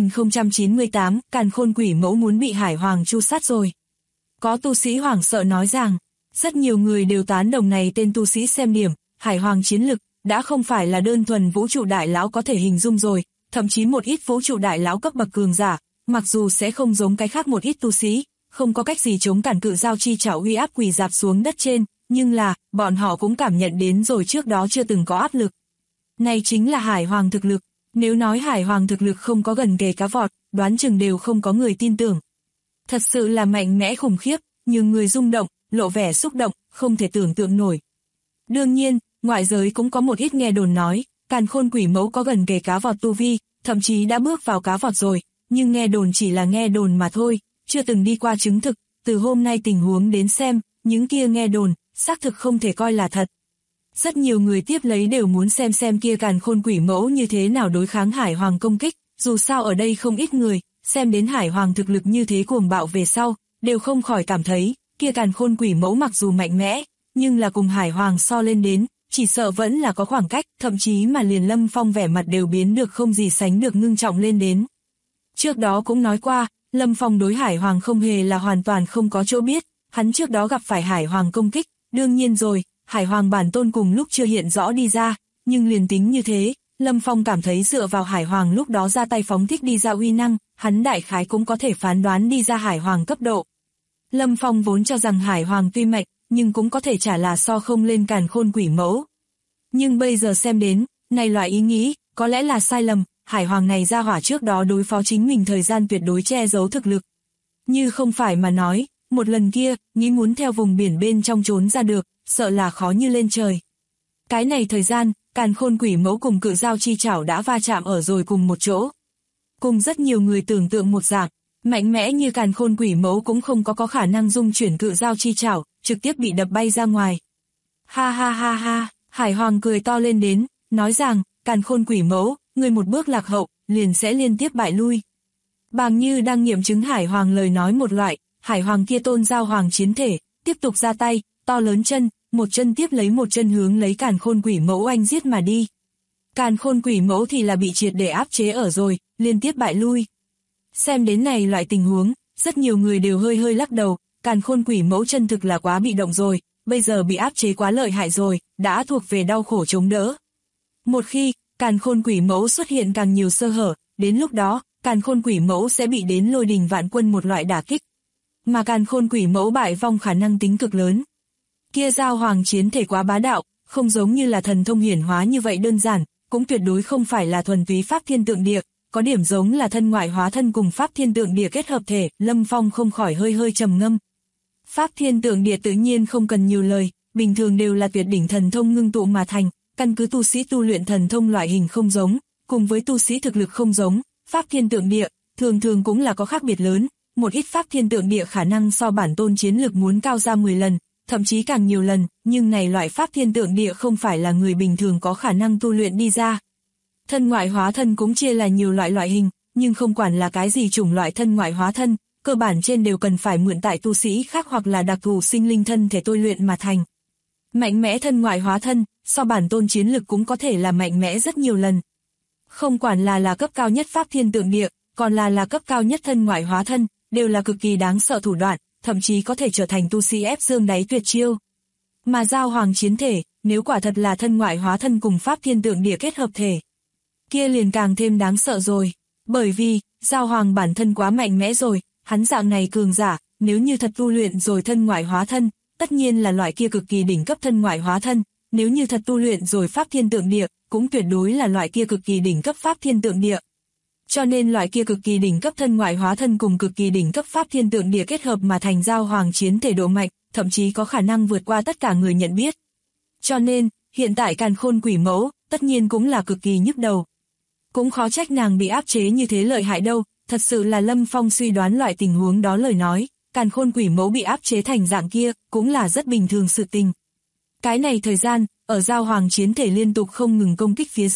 S2: 9098, càn khôn quỷ mẫu muốn bị Hải Hoàng chu sát rồi. Có tu sĩ hoảng sợ nói rằng, rất nhiều người đều tán đồng này tên tu sĩ xem điểm, Hải Hoàng chiến lực, đã không phải là đơn thuần vũ trụ đại lão có thể hình dung rồi, thậm chí một ít vũ trụ đại lão cấp bậc cường giả, mặc dù sẽ không giống cái khác một ít tu sĩ, không có cách gì chống cản cự giao chi chảo uy áp quỳ dạp xuống đất trên, nhưng là, bọn họ cũng cảm nhận đến rồi trước đó chưa từng có áp lực. Này chính là Hải Hoàng thực lực, nếu nói Hải Hoàng thực lực không có gần kề cá vọt, đoán chừng đều không có người tin tưởng. Thật sự là mạnh mẽ khủng khiếp, nhưng người rung động, lộ vẻ xúc động, không thể tưởng tượng nổi. Đương nhiên, ngoại giới cũng có một ít nghe đồn nói, càn khôn quỷ mẫu có gần kề cá vọt tu vi, thậm chí đã bước vào cá vọt rồi, nhưng nghe đồn chỉ là nghe đồn mà thôi, chưa từng đi qua chứng thực, từ hôm nay tình huống đến xem, những kia nghe đồn, xác thực không thể coi là thật. Rất nhiều người tiếp lấy đều muốn xem kia càn khôn quỷ mẫu như thế nào đối kháng Hải Hoàng công kích, dù sao ở đây không ít người, xem đến Hải Hoàng thực lực như thế cuồng bạo về sau, đều không khỏi cảm thấy, kia càn khôn quỷ mẫu mặc dù mạnh mẽ, nhưng là cùng Hải Hoàng so lên đến, chỉ sợ vẫn là có khoảng cách, thậm chí mà liền Lâm Phong vẻ mặt đều biến được không gì sánh được ngưng trọng lên đến. Trước đó cũng nói qua, Lâm Phong đối Hải Hoàng không hề là hoàn toàn không có chỗ biết, hắn trước đó gặp phải Hải Hoàng công kích, đương nhiên rồi, Hải Hoàng bản tôn cùng lúc chưa hiện rõ đi ra, nhưng liền tính như thế, Lâm Phong cảm thấy dựa vào Hải Hoàng lúc đó ra tay phóng thích đi ra uy năng, hắn đại khái cũng có thể phán đoán đi ra Hải Hoàng cấp độ. Lâm Phong vốn cho rằng Hải Hoàng tuy mạnh, nhưng cũng có thể trả là so không lên càn khôn quỷ mẫu. Nhưng bây giờ xem đến, này loại ý nghĩ, có lẽ là sai lầm, Hải Hoàng này ra hỏa trước đó đối phó chính mình thời gian tuyệt đối che giấu thực lực. Như không phải mà nói, một lần kia, nghĩ muốn theo vùng biển bên trong trốn ra được, sợ là khó như lên trời. Cái này thời gian, càn khôn quỷ mẫu cùng cự giao chi chảo đã va chạm ở rồi cùng một chỗ. Cùng rất nhiều người tưởng tượng một dạng, mạnh mẽ như càn khôn quỷ mẫu cũng không có khả năng dung chuyển cự giao chi chảo, trực tiếp bị đập bay ra ngoài. Ha ha ha ha, Hải Hoàng cười to lên đến, nói rằng, càn khôn quỷ mẫu, người một bước lạc hậu, liền sẽ liên tiếp bại lui. Bàng như đang nghiệm chứng Hải Hoàng lời nói một loại, Hải Hoàng kia tôn giao hoàng chiến thể, tiếp tục ra tay, to lớn chân, một chân tiếp lấy một chân hướng lấy càn khôn quỷ mẫu oanh giết mà đi. Càn khôn quỷ mẫu thì là bị triệt để áp chế ở rồi, liên tiếp bại lui. Xem đến này loại tình huống, rất nhiều người đều hơi lắc đầu, càn khôn quỷ mẫu chân thực là quá bị động rồi, bây giờ bị áp chế quá lợi hại rồi, đã thuộc về đau khổ chống đỡ. Một khi, càn khôn quỷ mẫu xuất hiện càng nhiều sơ hở, đến lúc đó, càn khôn quỷ mẫu sẽ bị đến lôi đình vạn quân một loại đả kích. Mà càn khôn quỷ mẫu bại vong khả năng tính cực lớn. Kia giao hoàng chiến thể quá bá đạo, không giống như là thần thông hiển hóa như vậy đơn giản, cũng tuyệt đối không phải là thuần túy pháp thiên tượng địa, có điểm giống là thân ngoại hóa thân cùng pháp thiên tượng địa kết hợp thể, Lâm Phong không khỏi hơi trầm ngâm. Pháp thiên tượng địa tự nhiên không cần nhiều lời, bình thường đều là tuyệt đỉnh thần thông ngưng tụ mà thành, căn cứ tu sĩ tu luyện thần thông loại hình không giống, cùng với tu sĩ thực lực không giống, pháp thiên tượng địa, thường cũng là có khác biệt lớn, một ít pháp thiên tượng địa khả năng so bản tôn chiến lực muốn cao ra 10 lần, thậm chí càng nhiều lần, nhưng này loại pháp thiên tượng địa không phải là người bình thường có khả năng tu luyện đi ra. Thân ngoại hóa thân cũng chia là nhiều loại hình, nhưng không quản là cái gì chủng loại thân ngoại hóa thân, cơ bản trên đều cần phải mượn tại tu sĩ khác hoặc là đặc thù sinh linh thân thể tôi luyện mà thành. Mạnh mẽ thân ngoại hóa thân, so bản tôn chiến lực cũng có thể là mạnh mẽ rất nhiều lần. Không quản là cấp cao nhất pháp thiên tượng địa, còn là cấp cao nhất thân ngoại hóa thân, đều là cực kỳ đáng sợ thủ đoạn, thậm chí có thể trở thành tu sĩ ép xương đáy tuyệt chiêu. Mà giao hoàng chiến thể, nếu quả thật là thân ngoại hóa thân cùng pháp thiên tượng địa kết hợp thể, kia liền càng thêm đáng sợ rồi, bởi vì, giao hoàng bản thân quá mạnh mẽ rồi, hắn dạng này cường giả, nếu như thật tu luyện rồi thân ngoại hóa thân, tất nhiên là loại kia cực kỳ đỉnh cấp thân ngoại hóa thân, nếu như thật tu luyện rồi pháp thiên tượng địa, cũng tuyệt đối là loại kia cực kỳ đỉnh cấp pháp thiên tượng địa. Cho nên loại kia cực kỳ đỉnh cấp thân ngoại hóa thân cùng cực kỳ đỉnh cấp pháp thiên tượng địa kết hợp mà thành giao hoàng chiến thể độ mạnh, thậm chí có khả năng vượt qua tất cả người nhận biết. Cho nên, hiện tại càn khôn quỷ mẫu, tất nhiên cũng là cực kỳ nhức đầu. Cũng khó trách nàng bị áp chế như thế lợi hại đâu, thật sự là Lâm Phong suy đoán loại tình huống đó lời nói, càn khôn quỷ mẫu bị áp chế thành dạng kia, cũng là rất bình thường sự tình. Cái này thời gian, ở giao hoàng chiến thể liên tục không ngừng công kích phía dưới,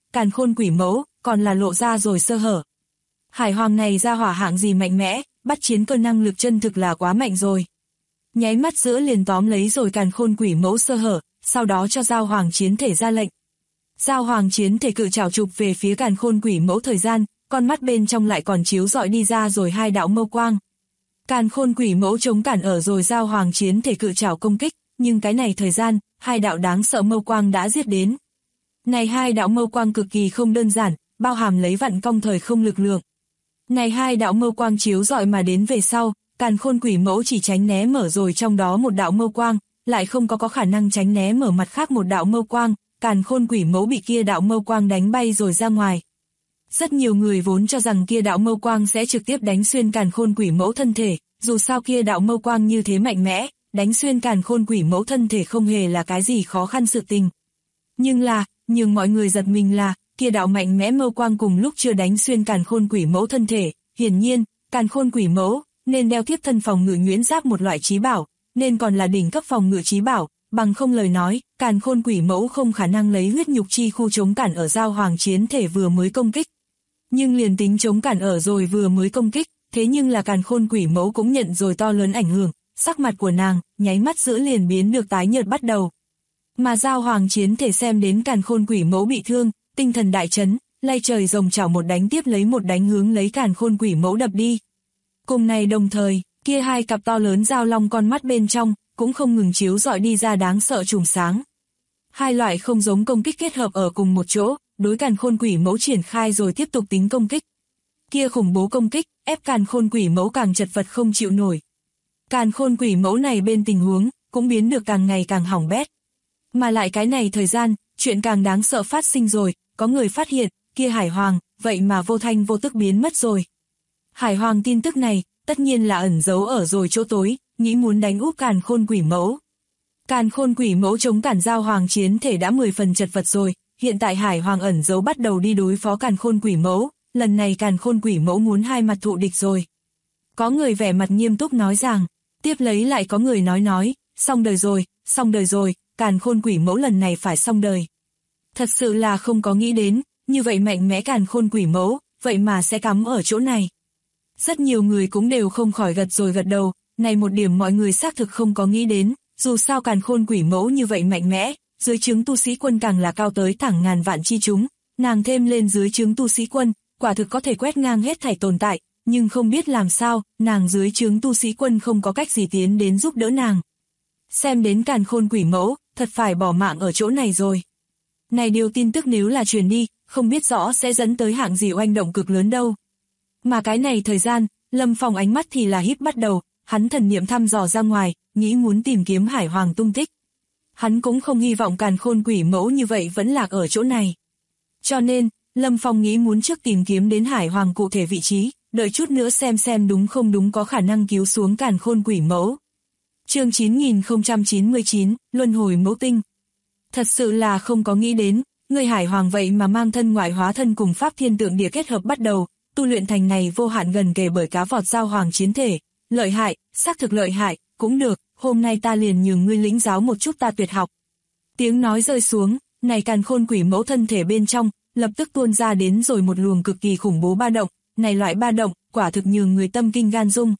S2: càn khôn quỷ mẫu, còn là lộ ra rồi sơ hở. Hải Hoàng này ra hỏa hạng gì mạnh mẽ, bắt chiến cơ năng lực chân thực là quá mạnh rồi. Nháy mắt giữa liền tóm lấy rồi càn khôn quỷ mẫu sơ hở, sau đó cho Giao Hoàng chiến thể ra lệnh. Giao Hoàng chiến thể cự trảo chụp về phía càn khôn quỷ mẫu thời gian, con mắt bên trong lại còn chiếu rọi đi ra rồi hai đạo mâu quang. Càn khôn quỷ mẫu chống cản ở rồi Giao Hoàng chiến thể cự trảo công kích, nhưng cái này thời gian, hai đạo đáng sợ mâu quang đã giết đến. Này hai đạo mâu quang cực kỳ không đơn giản, bao hàm lấy vặn cong thời không lực lượng. Này hai đạo mâu quang chiếu rọi mà đến về sau, càn khôn quỷ mẫu chỉ tránh né mở rồi trong đó một đạo mâu quang, lại không có khả năng tránh né mở mặt khác một đạo mâu quang, càn khôn quỷ mẫu bị kia đạo mâu quang đánh bay rồi ra ngoài. Rất nhiều người vốn cho rằng kia đạo mâu quang sẽ trực tiếp đánh xuyên càn khôn quỷ mẫu thân thể, dù sao kia đạo mâu quang như thế mạnh mẽ, đánh xuyên càn khôn quỷ mẫu thân thể không hề là cái gì khó khăn sự tình. Nhưng mọi người giật mình là, kia đạo mạnh mẽ mâu quang cùng lúc chưa đánh xuyên càn khôn quỷ mẫu thân thể, hiển nhiên, càn khôn quỷ mẫu nên đeo tiếp thân phòng ngự nhuyễn giáp một loại chí bảo, nên còn là đỉnh cấp phòng ngự chí bảo, bằng không lời nói, càn khôn quỷ mẫu không khả năng lấy huyết nhục chi khu chống cản ở Giao Hoàng chiến thể vừa mới công kích. Nhưng liền tính chống cản ở rồi vừa mới công kích, thế nhưng là càn khôn quỷ mẫu cũng nhận rồi to lớn ảnh hưởng, sắc mặt của nàng, nháy mắt giữa liền biến được tái nhợt bắt đầu. Mà Giao Hoàng chiến thể xem đến càn khôn quỷ mẫu bị thương, tinh thần đại chấn, lay trời rồng chảo một đánh tiếp lấy một đánh hướng lấy càn khôn quỷ mẫu đập đi. Cùng này đồng thời, kia hai cặp to lớn giao long con mắt bên trong, cũng không ngừng chiếu rọi đi ra đáng sợ chùm sáng. Hai loại không giống công kích kết hợp ở cùng một chỗ, đối càn khôn quỷ mẫu triển khai rồi tiếp tục tính công kích. Kia khủng bố công kích, ép càn khôn quỷ mẫu càng chật vật không chịu nổi. Càn khôn quỷ mẫu này bên tình huống, cũng biến được càng ngày càng hỏng bét. Mà lại cái này thời gian, chuyện càng đáng sợ phát sinh rồi, có người phát hiện, kia Hải Hoàng, vậy mà vô thanh vô tức biến mất rồi. Hải Hoàng tin tức này, tất nhiên là ẩn giấu ở rồi chỗ tối, nghĩ muốn đánh úp càn khôn quỷ mẫu. Càn khôn quỷ mẫu chống cản Giao Hoàng chiến thể đã 10 phần chật vật rồi, hiện tại Hải Hoàng ẩn giấu bắt đầu đi đối phó càn khôn quỷ mẫu, lần này càn khôn quỷ mẫu muốn hai mặt thụ địch rồi. Có người vẻ mặt nghiêm túc nói rằng, tiếp lấy lại có người nói, xong đời rồi, càn khôn quỷ mẫu lần này phải xong đời. Thật sự là không có nghĩ đến, như vậy mạnh mẽ càn khôn quỷ mẫu, vậy mà sẽ cắm ở chỗ này. Rất nhiều người cũng đều không khỏi gật đầu, này một điểm mọi người xác thực không có nghĩ đến, dù sao càn khôn quỷ mẫu như vậy mạnh mẽ, dưới trướng tu sĩ quân càng là cao tới thẳng ngàn vạn chi chúng, nàng thêm lên dưới trướng tu sĩ quân, quả thực có thể quét ngang hết thảy tồn tại, nhưng không biết làm sao, nàng dưới trướng tu sĩ quân không có cách gì tiến đến giúp đỡ nàng. Xem đến càn khôn quỷ mẫu, thật phải bỏ mạng ở chỗ này rồi. Này điều tin tức nếu là truyền đi, không biết rõ sẽ dẫn tới hạng gì oanh động cực lớn đâu. Mà cái này thời gian, Lâm Phong ánh mắt thì là híp bắt đầu, hắn thần niệm thăm dò ra ngoài, nghĩ muốn tìm kiếm Hải Hoàng tung tích. Hắn cũng không hy vọng càn khôn quỷ mẫu như vậy vẫn lạc ở chỗ này. Cho nên, Lâm Phong nghĩ muốn trước tìm kiếm đến Hải Hoàng cụ thể vị trí, đợi chút nữa xem đúng không đúng có khả năng cứu xuống càn khôn quỷ mẫu. Chương 9099, Luân hồi mẫu tinh. Thật sự là không có nghĩ đến, người Hải Hoàng vậy mà mang thân ngoại hóa thân cùng Pháp Thiên Tượng Địa kết hợp bắt đầu, tu luyện thành này vô hạn gần kề bởi cá vọt Giao Hoàng chiến thể. Lợi hại, xác thực lợi hại, cũng được, hôm nay ta liền nhường ngươi lĩnh giáo một chút ta tuyệt học. Tiếng nói rơi xuống, này càn khôn quỷ mẫu thân thể bên trong, lập tức tuôn ra đến rồi một luồng cực kỳ khủng bố ba động, này loại ba động, quả thực nhường người tâm kinh gan rung.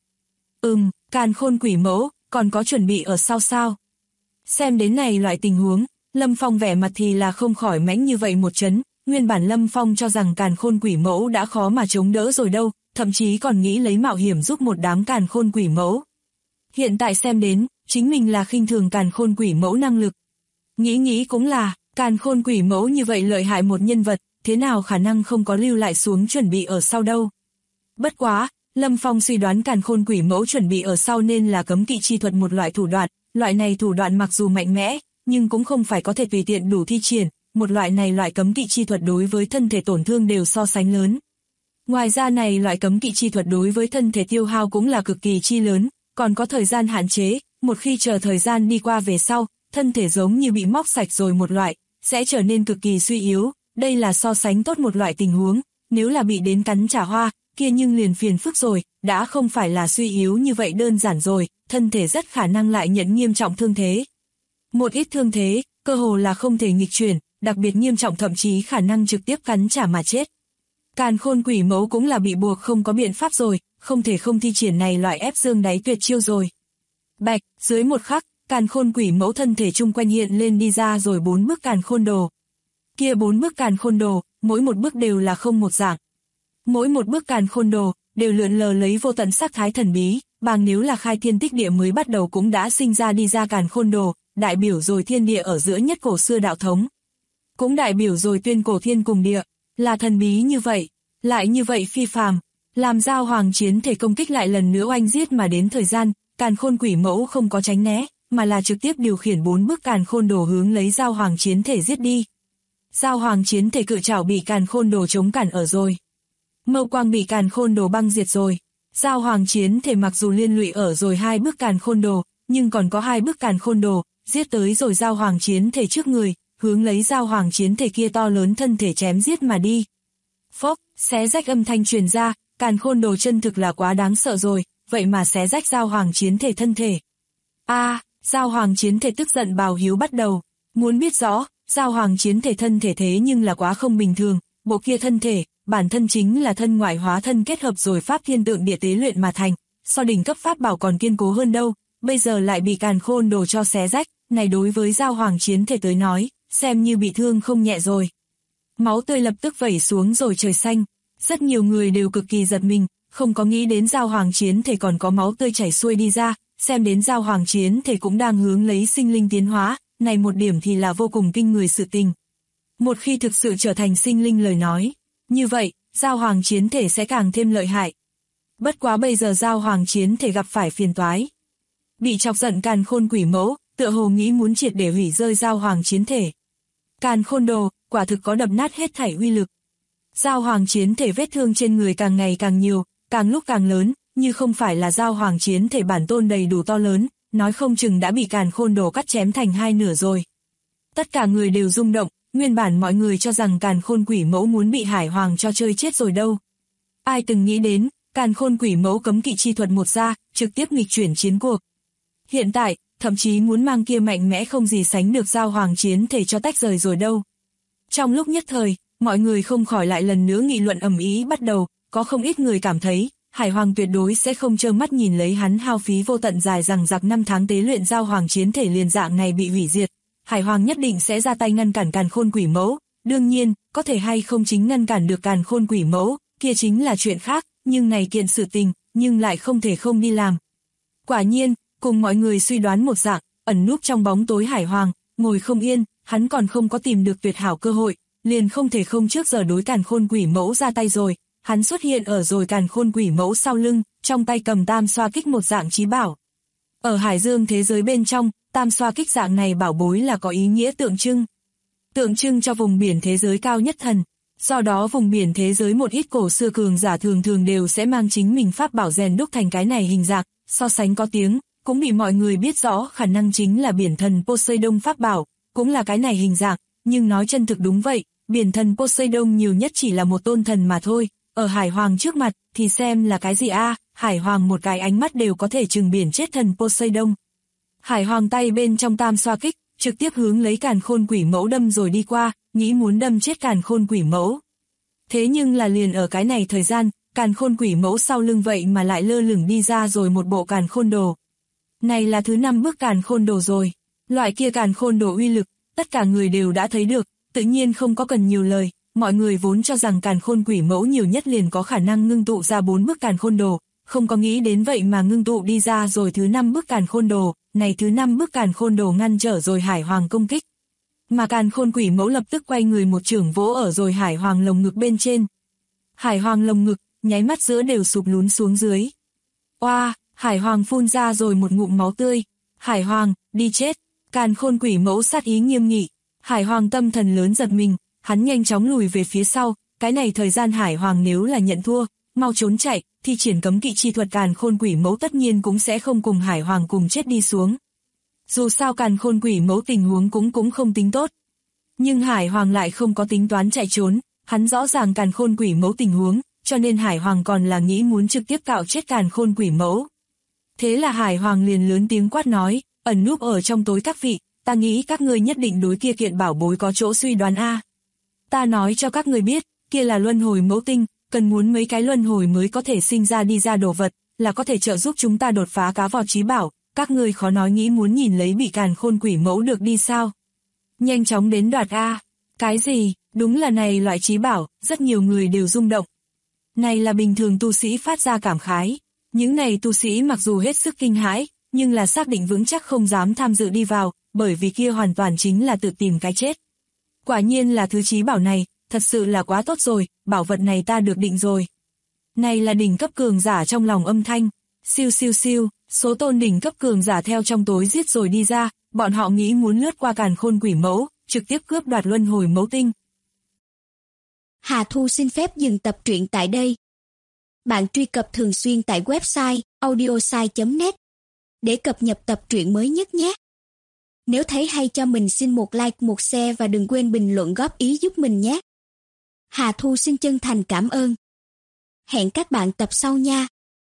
S2: Càn khôn quỷ mẫu, còn có chuẩn bị ở sau sao? Xem đến này loại tình huống, Lâm Phong vẻ mặt thì là không khỏi mãnh như vậy một chấn, nguyên bản Lâm Phong cho rằng càn khôn quỷ mẫu đã khó mà chống đỡ rồi đâu, thậm chí còn nghĩ lấy mạo hiểm giúp một đám càn khôn quỷ mẫu. Hiện tại xem đến, chính mình là khinh thường càn khôn quỷ mẫu năng lực. Nghĩ cũng là, càn khôn quỷ mẫu như vậy lợi hại một nhân vật, thế nào khả năng không có lưu lại xuống chuẩn bị ở sau đâu. Bất quá, Lâm Phong suy đoán càn khôn quỷ mẫu chuẩn bị ở sau nên là cấm kỵ chi thuật một loại thủ đoạn, loại này thủ đoạn mặc dù mạnh mẽ, nhưng cũng không phải có thể tùy tiện đủ thi triển, một loại cấm kỵ chi thuật đối với thân thể tổn thương đều so sánh lớn. Ngoài ra này loại cấm kỵ chi thuật đối với thân thể tiêu hao cũng là cực kỳ chi lớn, còn có thời gian hạn chế, một khi chờ thời gian đi qua về sau, thân thể giống như bị móc sạch rồi một loại, sẽ trở nên cực kỳ suy yếu, đây là so sánh tốt một loại tình huống, nếu là bị đến cắn trả hoa, kia nhưng liền phiền phức rồi, đã không phải là suy yếu như vậy đơn giản rồi, thân thể rất khả năng lại nhận nghiêm trọng thương thế. Một ít thương thế, cơ hồ là không thể nghịch chuyển, đặc biệt nghiêm trọng thậm chí khả năng trực tiếp cắn trả mà chết. Càn khôn quỷ mẫu cũng là bị buộc không có biện pháp rồi, không thể không thi triển này loại ép xương đáy tuyệt chiêu rồi. Bạch, dưới một khắc, càn khôn quỷ mẫu thân thể chung quanh hiện lên đi ra rồi 4 bức càn khôn đồ. Kia 4 bức càn khôn đồ, mỗi một bức đều là không một dạng. Mỗi một bức càn khôn đồ, đều lượn lờ lấy vô tận sắc thái thần bí, bằng nếu là khai thiên tích địa mới bắt đầu cũng đã sinh ra đi ra càn khôn đồ, đại biểu rồi thiên địa ở giữa nhất cổ xưa đạo thống. Cũng đại biểu rồi tuyên cổ thiên cùng địa, là thần bí như vậy, lại như vậy phi phàm, làm Dao Hoàng chiến thể công kích lại lần nữa oanh giết mà đến thời gian, càn khôn quỷ mẫu không có tránh né, mà là trực tiếp điều khiển 4 bức càn khôn đồ hướng lấy Dao Hoàng chiến thể giết đi. Dao Hoàng chiến thể cự trảo bị càn khôn đồ chống cản ở rồi. Mâu quang bị càn khôn đồ băng diệt rồi. Dao Hoàng chiến thể mặc dù liên lụy ở rồi 2 bức càn khôn đồ, nhưng còn có 2 bức càn khôn đồ, giết tới rồi Dao Hoàng chiến thể trước người, hướng lấy Dao Hoàng chiến thể kia to lớn thân thể chém giết mà đi. Phốc, xé rách âm thanh truyền ra, càn khôn đồ chân thực là quá đáng sợ rồi, vậy mà xé rách Dao Hoàng chiến thể thân thể. Dao Hoàng chiến thể tức giận bào hiếu bắt đầu, muốn biết rõ, Dao Hoàng chiến thể thân thể thế nhưng là quá không bình thường, bộ kia thân thể, bản thân chính là thân ngoại hóa thân kết hợp rồi pháp thiên tượng địa tế luyện mà thành, so đỉnh cấp pháp bảo còn kiên cố hơn đâu, bây giờ lại bị càn khôn đồ cho xé rách, này đối với Dao Hoàng chiến thể tới nói, xem như bị thương không nhẹ rồi. Máu tươi lập tức vẩy xuống rồi trời xanh, rất nhiều người đều cực kỳ giật mình, không có nghĩ đến Dao Hoàng chiến thể còn có máu tươi chảy xuôi đi ra, xem đến Dao Hoàng chiến thể cũng đang hướng lấy sinh linh tiến hóa, này một điểm thì là vô cùng kinh người sự tình. Một khi thực sự trở thành sinh linh lời nói, như vậy, Dao Hoàng chiến thể sẽ càng thêm lợi hại. Bất quá bây giờ Dao Hoàng chiến thể gặp phải phiền toái. Bị chọc giận càn khôn quỷ mẫu, tựa hồ nghĩ muốn triệt để hủy rơi Dao Hoàng chiến thể. Càn khôn đồ, quả thực có đập nát hết thảy uy lực. Dao Hoàng chiến thể vết thương trên người càng ngày càng nhiều, càng lúc càng lớn, như không phải là Dao Hoàng chiến thể bản tôn đầy đủ to lớn, nói không chừng đã bị càn khôn đồ cắt chém thành 2 nửa rồi. Tất cả người đều rung động, nguyên bản mọi người cho rằng càn khôn quỷ mẫu muốn bị Hải Hoàng cho chơi chết rồi đâu. Ai từng nghĩ đến, càn khôn quỷ mẫu cấm kỵ chi thuật một ra, trực tiếp nghịch chuyển chiến cuộc. Hiện tại, thậm chí muốn mang kia mạnh mẽ không gì sánh được Dao Hoàng chiến thể cho tách rời rồi đâu. Trong lúc nhất thời, mọi người không khỏi lại lần nữa nghị luận ầm ĩ bắt đầu, có không ít người cảm thấy, Hải Hoàng tuyệt đối sẽ không trơ mắt nhìn lấy hắn hao phí vô tận dài rằng giặc 5 tháng tế luyện Dao Hoàng chiến thể liền dạng này bị hủy diệt. Hải Hoàng nhất định sẽ ra tay ngăn cản càn khôn quỷ mẫu, đương nhiên, có thể hay không chính ngăn cản được càn khôn quỷ mẫu, kia chính là chuyện khác, nhưng này kiện sự tình, nhưng lại không thể không đi làm. Quả nhiên, cùng mọi người suy đoán một dạng, ẩn núp trong bóng tối Hải Hoàng, ngồi không yên, hắn còn không có tìm được tuyệt hảo cơ hội, liền không thể không trước giờ đối càn khôn quỷ mẫu ra tay rồi. Hắn xuất hiện ở rồi càn khôn quỷ mẫu sau lưng, trong tay cầm tam xoa kích một dạng chí bảo. Ở Hải Dương thế giới bên trong, tam xoa kích dạng này bảo bối là có ý nghĩa tượng trưng cho vùng biển thế giới cao nhất thần. Do đó vùng biển thế giới một ít cổ xưa cường giả thường thường đều sẽ mang chính mình pháp bảo rèn đúc thành cái này hình dạng, so sánh có tiếng, cũng bị mọi người biết rõ khả năng chính là biển thần Poseidon pháp bảo, cũng là cái này hình dạng, nhưng nói chân thực đúng vậy, biển thần Poseidon nhiều nhất chỉ là một tôn thần mà thôi. Ở Hải Hoàng trước mặt, thì xem là cái gì Hải Hoàng một cái ánh mắt đều có thể trừng biển chết thần Poseidon. Hải Hoàng tay bên trong tam xoa kích, trực tiếp hướng lấy càn khôn quỷ mẫu đâm rồi đi qua, nghĩ muốn đâm chết càn khôn quỷ mẫu. Thế nhưng là liền ở cái này thời gian, càn khôn quỷ mẫu sau lưng vậy mà lại lơ lửng đi ra rồi một bộ càn khôn đồ. Này là thứ 5 bước càn khôn đồ rồi. Loại kia càn khôn đồ uy lực, tất cả người đều đã thấy được, tự nhiên không có cần nhiều lời. Mọi người vốn cho rằng càn khôn quỷ mẫu nhiều nhất liền có khả năng ngưng tụ ra 4 bức càn khôn đồ, không có nghĩ đến vậy mà ngưng tụ đi ra rồi thứ 5 bức càn khôn đồ, này thứ 5 bức càn khôn đồ ngăn trở rồi Hải Hoàng công kích. Mà càn khôn quỷ mẫu lập tức quay người một chưởng vỗ ở rồi Hải Hoàng lồng ngực bên trên. Hải Hoàng lồng ngực, nháy mắt giữa đều sụp lún xuống dưới. Hải Hoàng phun ra rồi một ngụm máu tươi. Hải Hoàng, đi chết. Càn khôn quỷ mẫu sát ý nghiêm nghị. Hải Hoàng tâm thần lớn giật mình. Hắn nhanh chóng lùi về phía sau, cái này thời gian Hải Hoàng nếu là nhận thua, mau trốn chạy, thi triển cấm kỵ chi thuật càn khôn quỷ mẫu tất nhiên cũng sẽ không cùng Hải Hoàng cùng chết đi xuống. Dù sao càn khôn quỷ mẫu tình huống cũng không tính tốt. Nhưng Hải Hoàng lại không có tính toán chạy trốn, hắn rõ ràng càn khôn quỷ mẫu tình huống, cho nên Hải Hoàng còn là nghĩ muốn trực tiếp cạo chết càn khôn quỷ mẫu. Thế là Hải Hoàng liền lớn tiếng quát nói, ẩn núp ở trong tối các vị, ta nghĩ các ngươi nhất định đối kia kiện bảo bối có chỗ suy đoán a. Ta nói cho các ngươi biết, kia là luân hồi mẫu tinh, cần muốn mấy cái luân hồi mới có thể sinh ra đi ra đồ vật, là có thể trợ giúp chúng ta đột phá cá vọt chí bảo, các ngươi khó nói nghĩ muốn nhìn lấy bị càn khôn quỷ mẫu được đi sao. Nhanh chóng đến đoạt a. Cái gì, đúng là này loại chí bảo, rất nhiều người đều rung động. Này là bình thường tu sĩ phát ra cảm khái, những này tu sĩ mặc dù hết sức kinh hãi, nhưng là xác định vững chắc không dám tham dự đi vào, bởi vì kia hoàn toàn chính là tự tìm cái chết. Quả nhiên là thứ chí bảo này, thật sự là quá tốt rồi, bảo vật này ta được định rồi. Này là đỉnh cấp cường giả trong lòng âm thanh, siêu siêu siêu, số tôn đỉnh cấp cường giả theo trong tối giết rồi đi ra, bọn họ nghĩ muốn lướt qua càn khôn quỷ mẫu, trực tiếp cướp đoạt luân hồi mẫu tinh.
S3: Hà Thu xin phép dừng tập truyện tại đây. Bạn truy cập thường xuyên tại website audiosai.net để cập nhật tập truyện mới nhất nhé. Nếu thấy hay cho mình xin một like, một share và đừng quên bình luận góp ý giúp mình nhé. Hà Thu xin chân thành cảm ơn. Hẹn các bạn tập sau nha.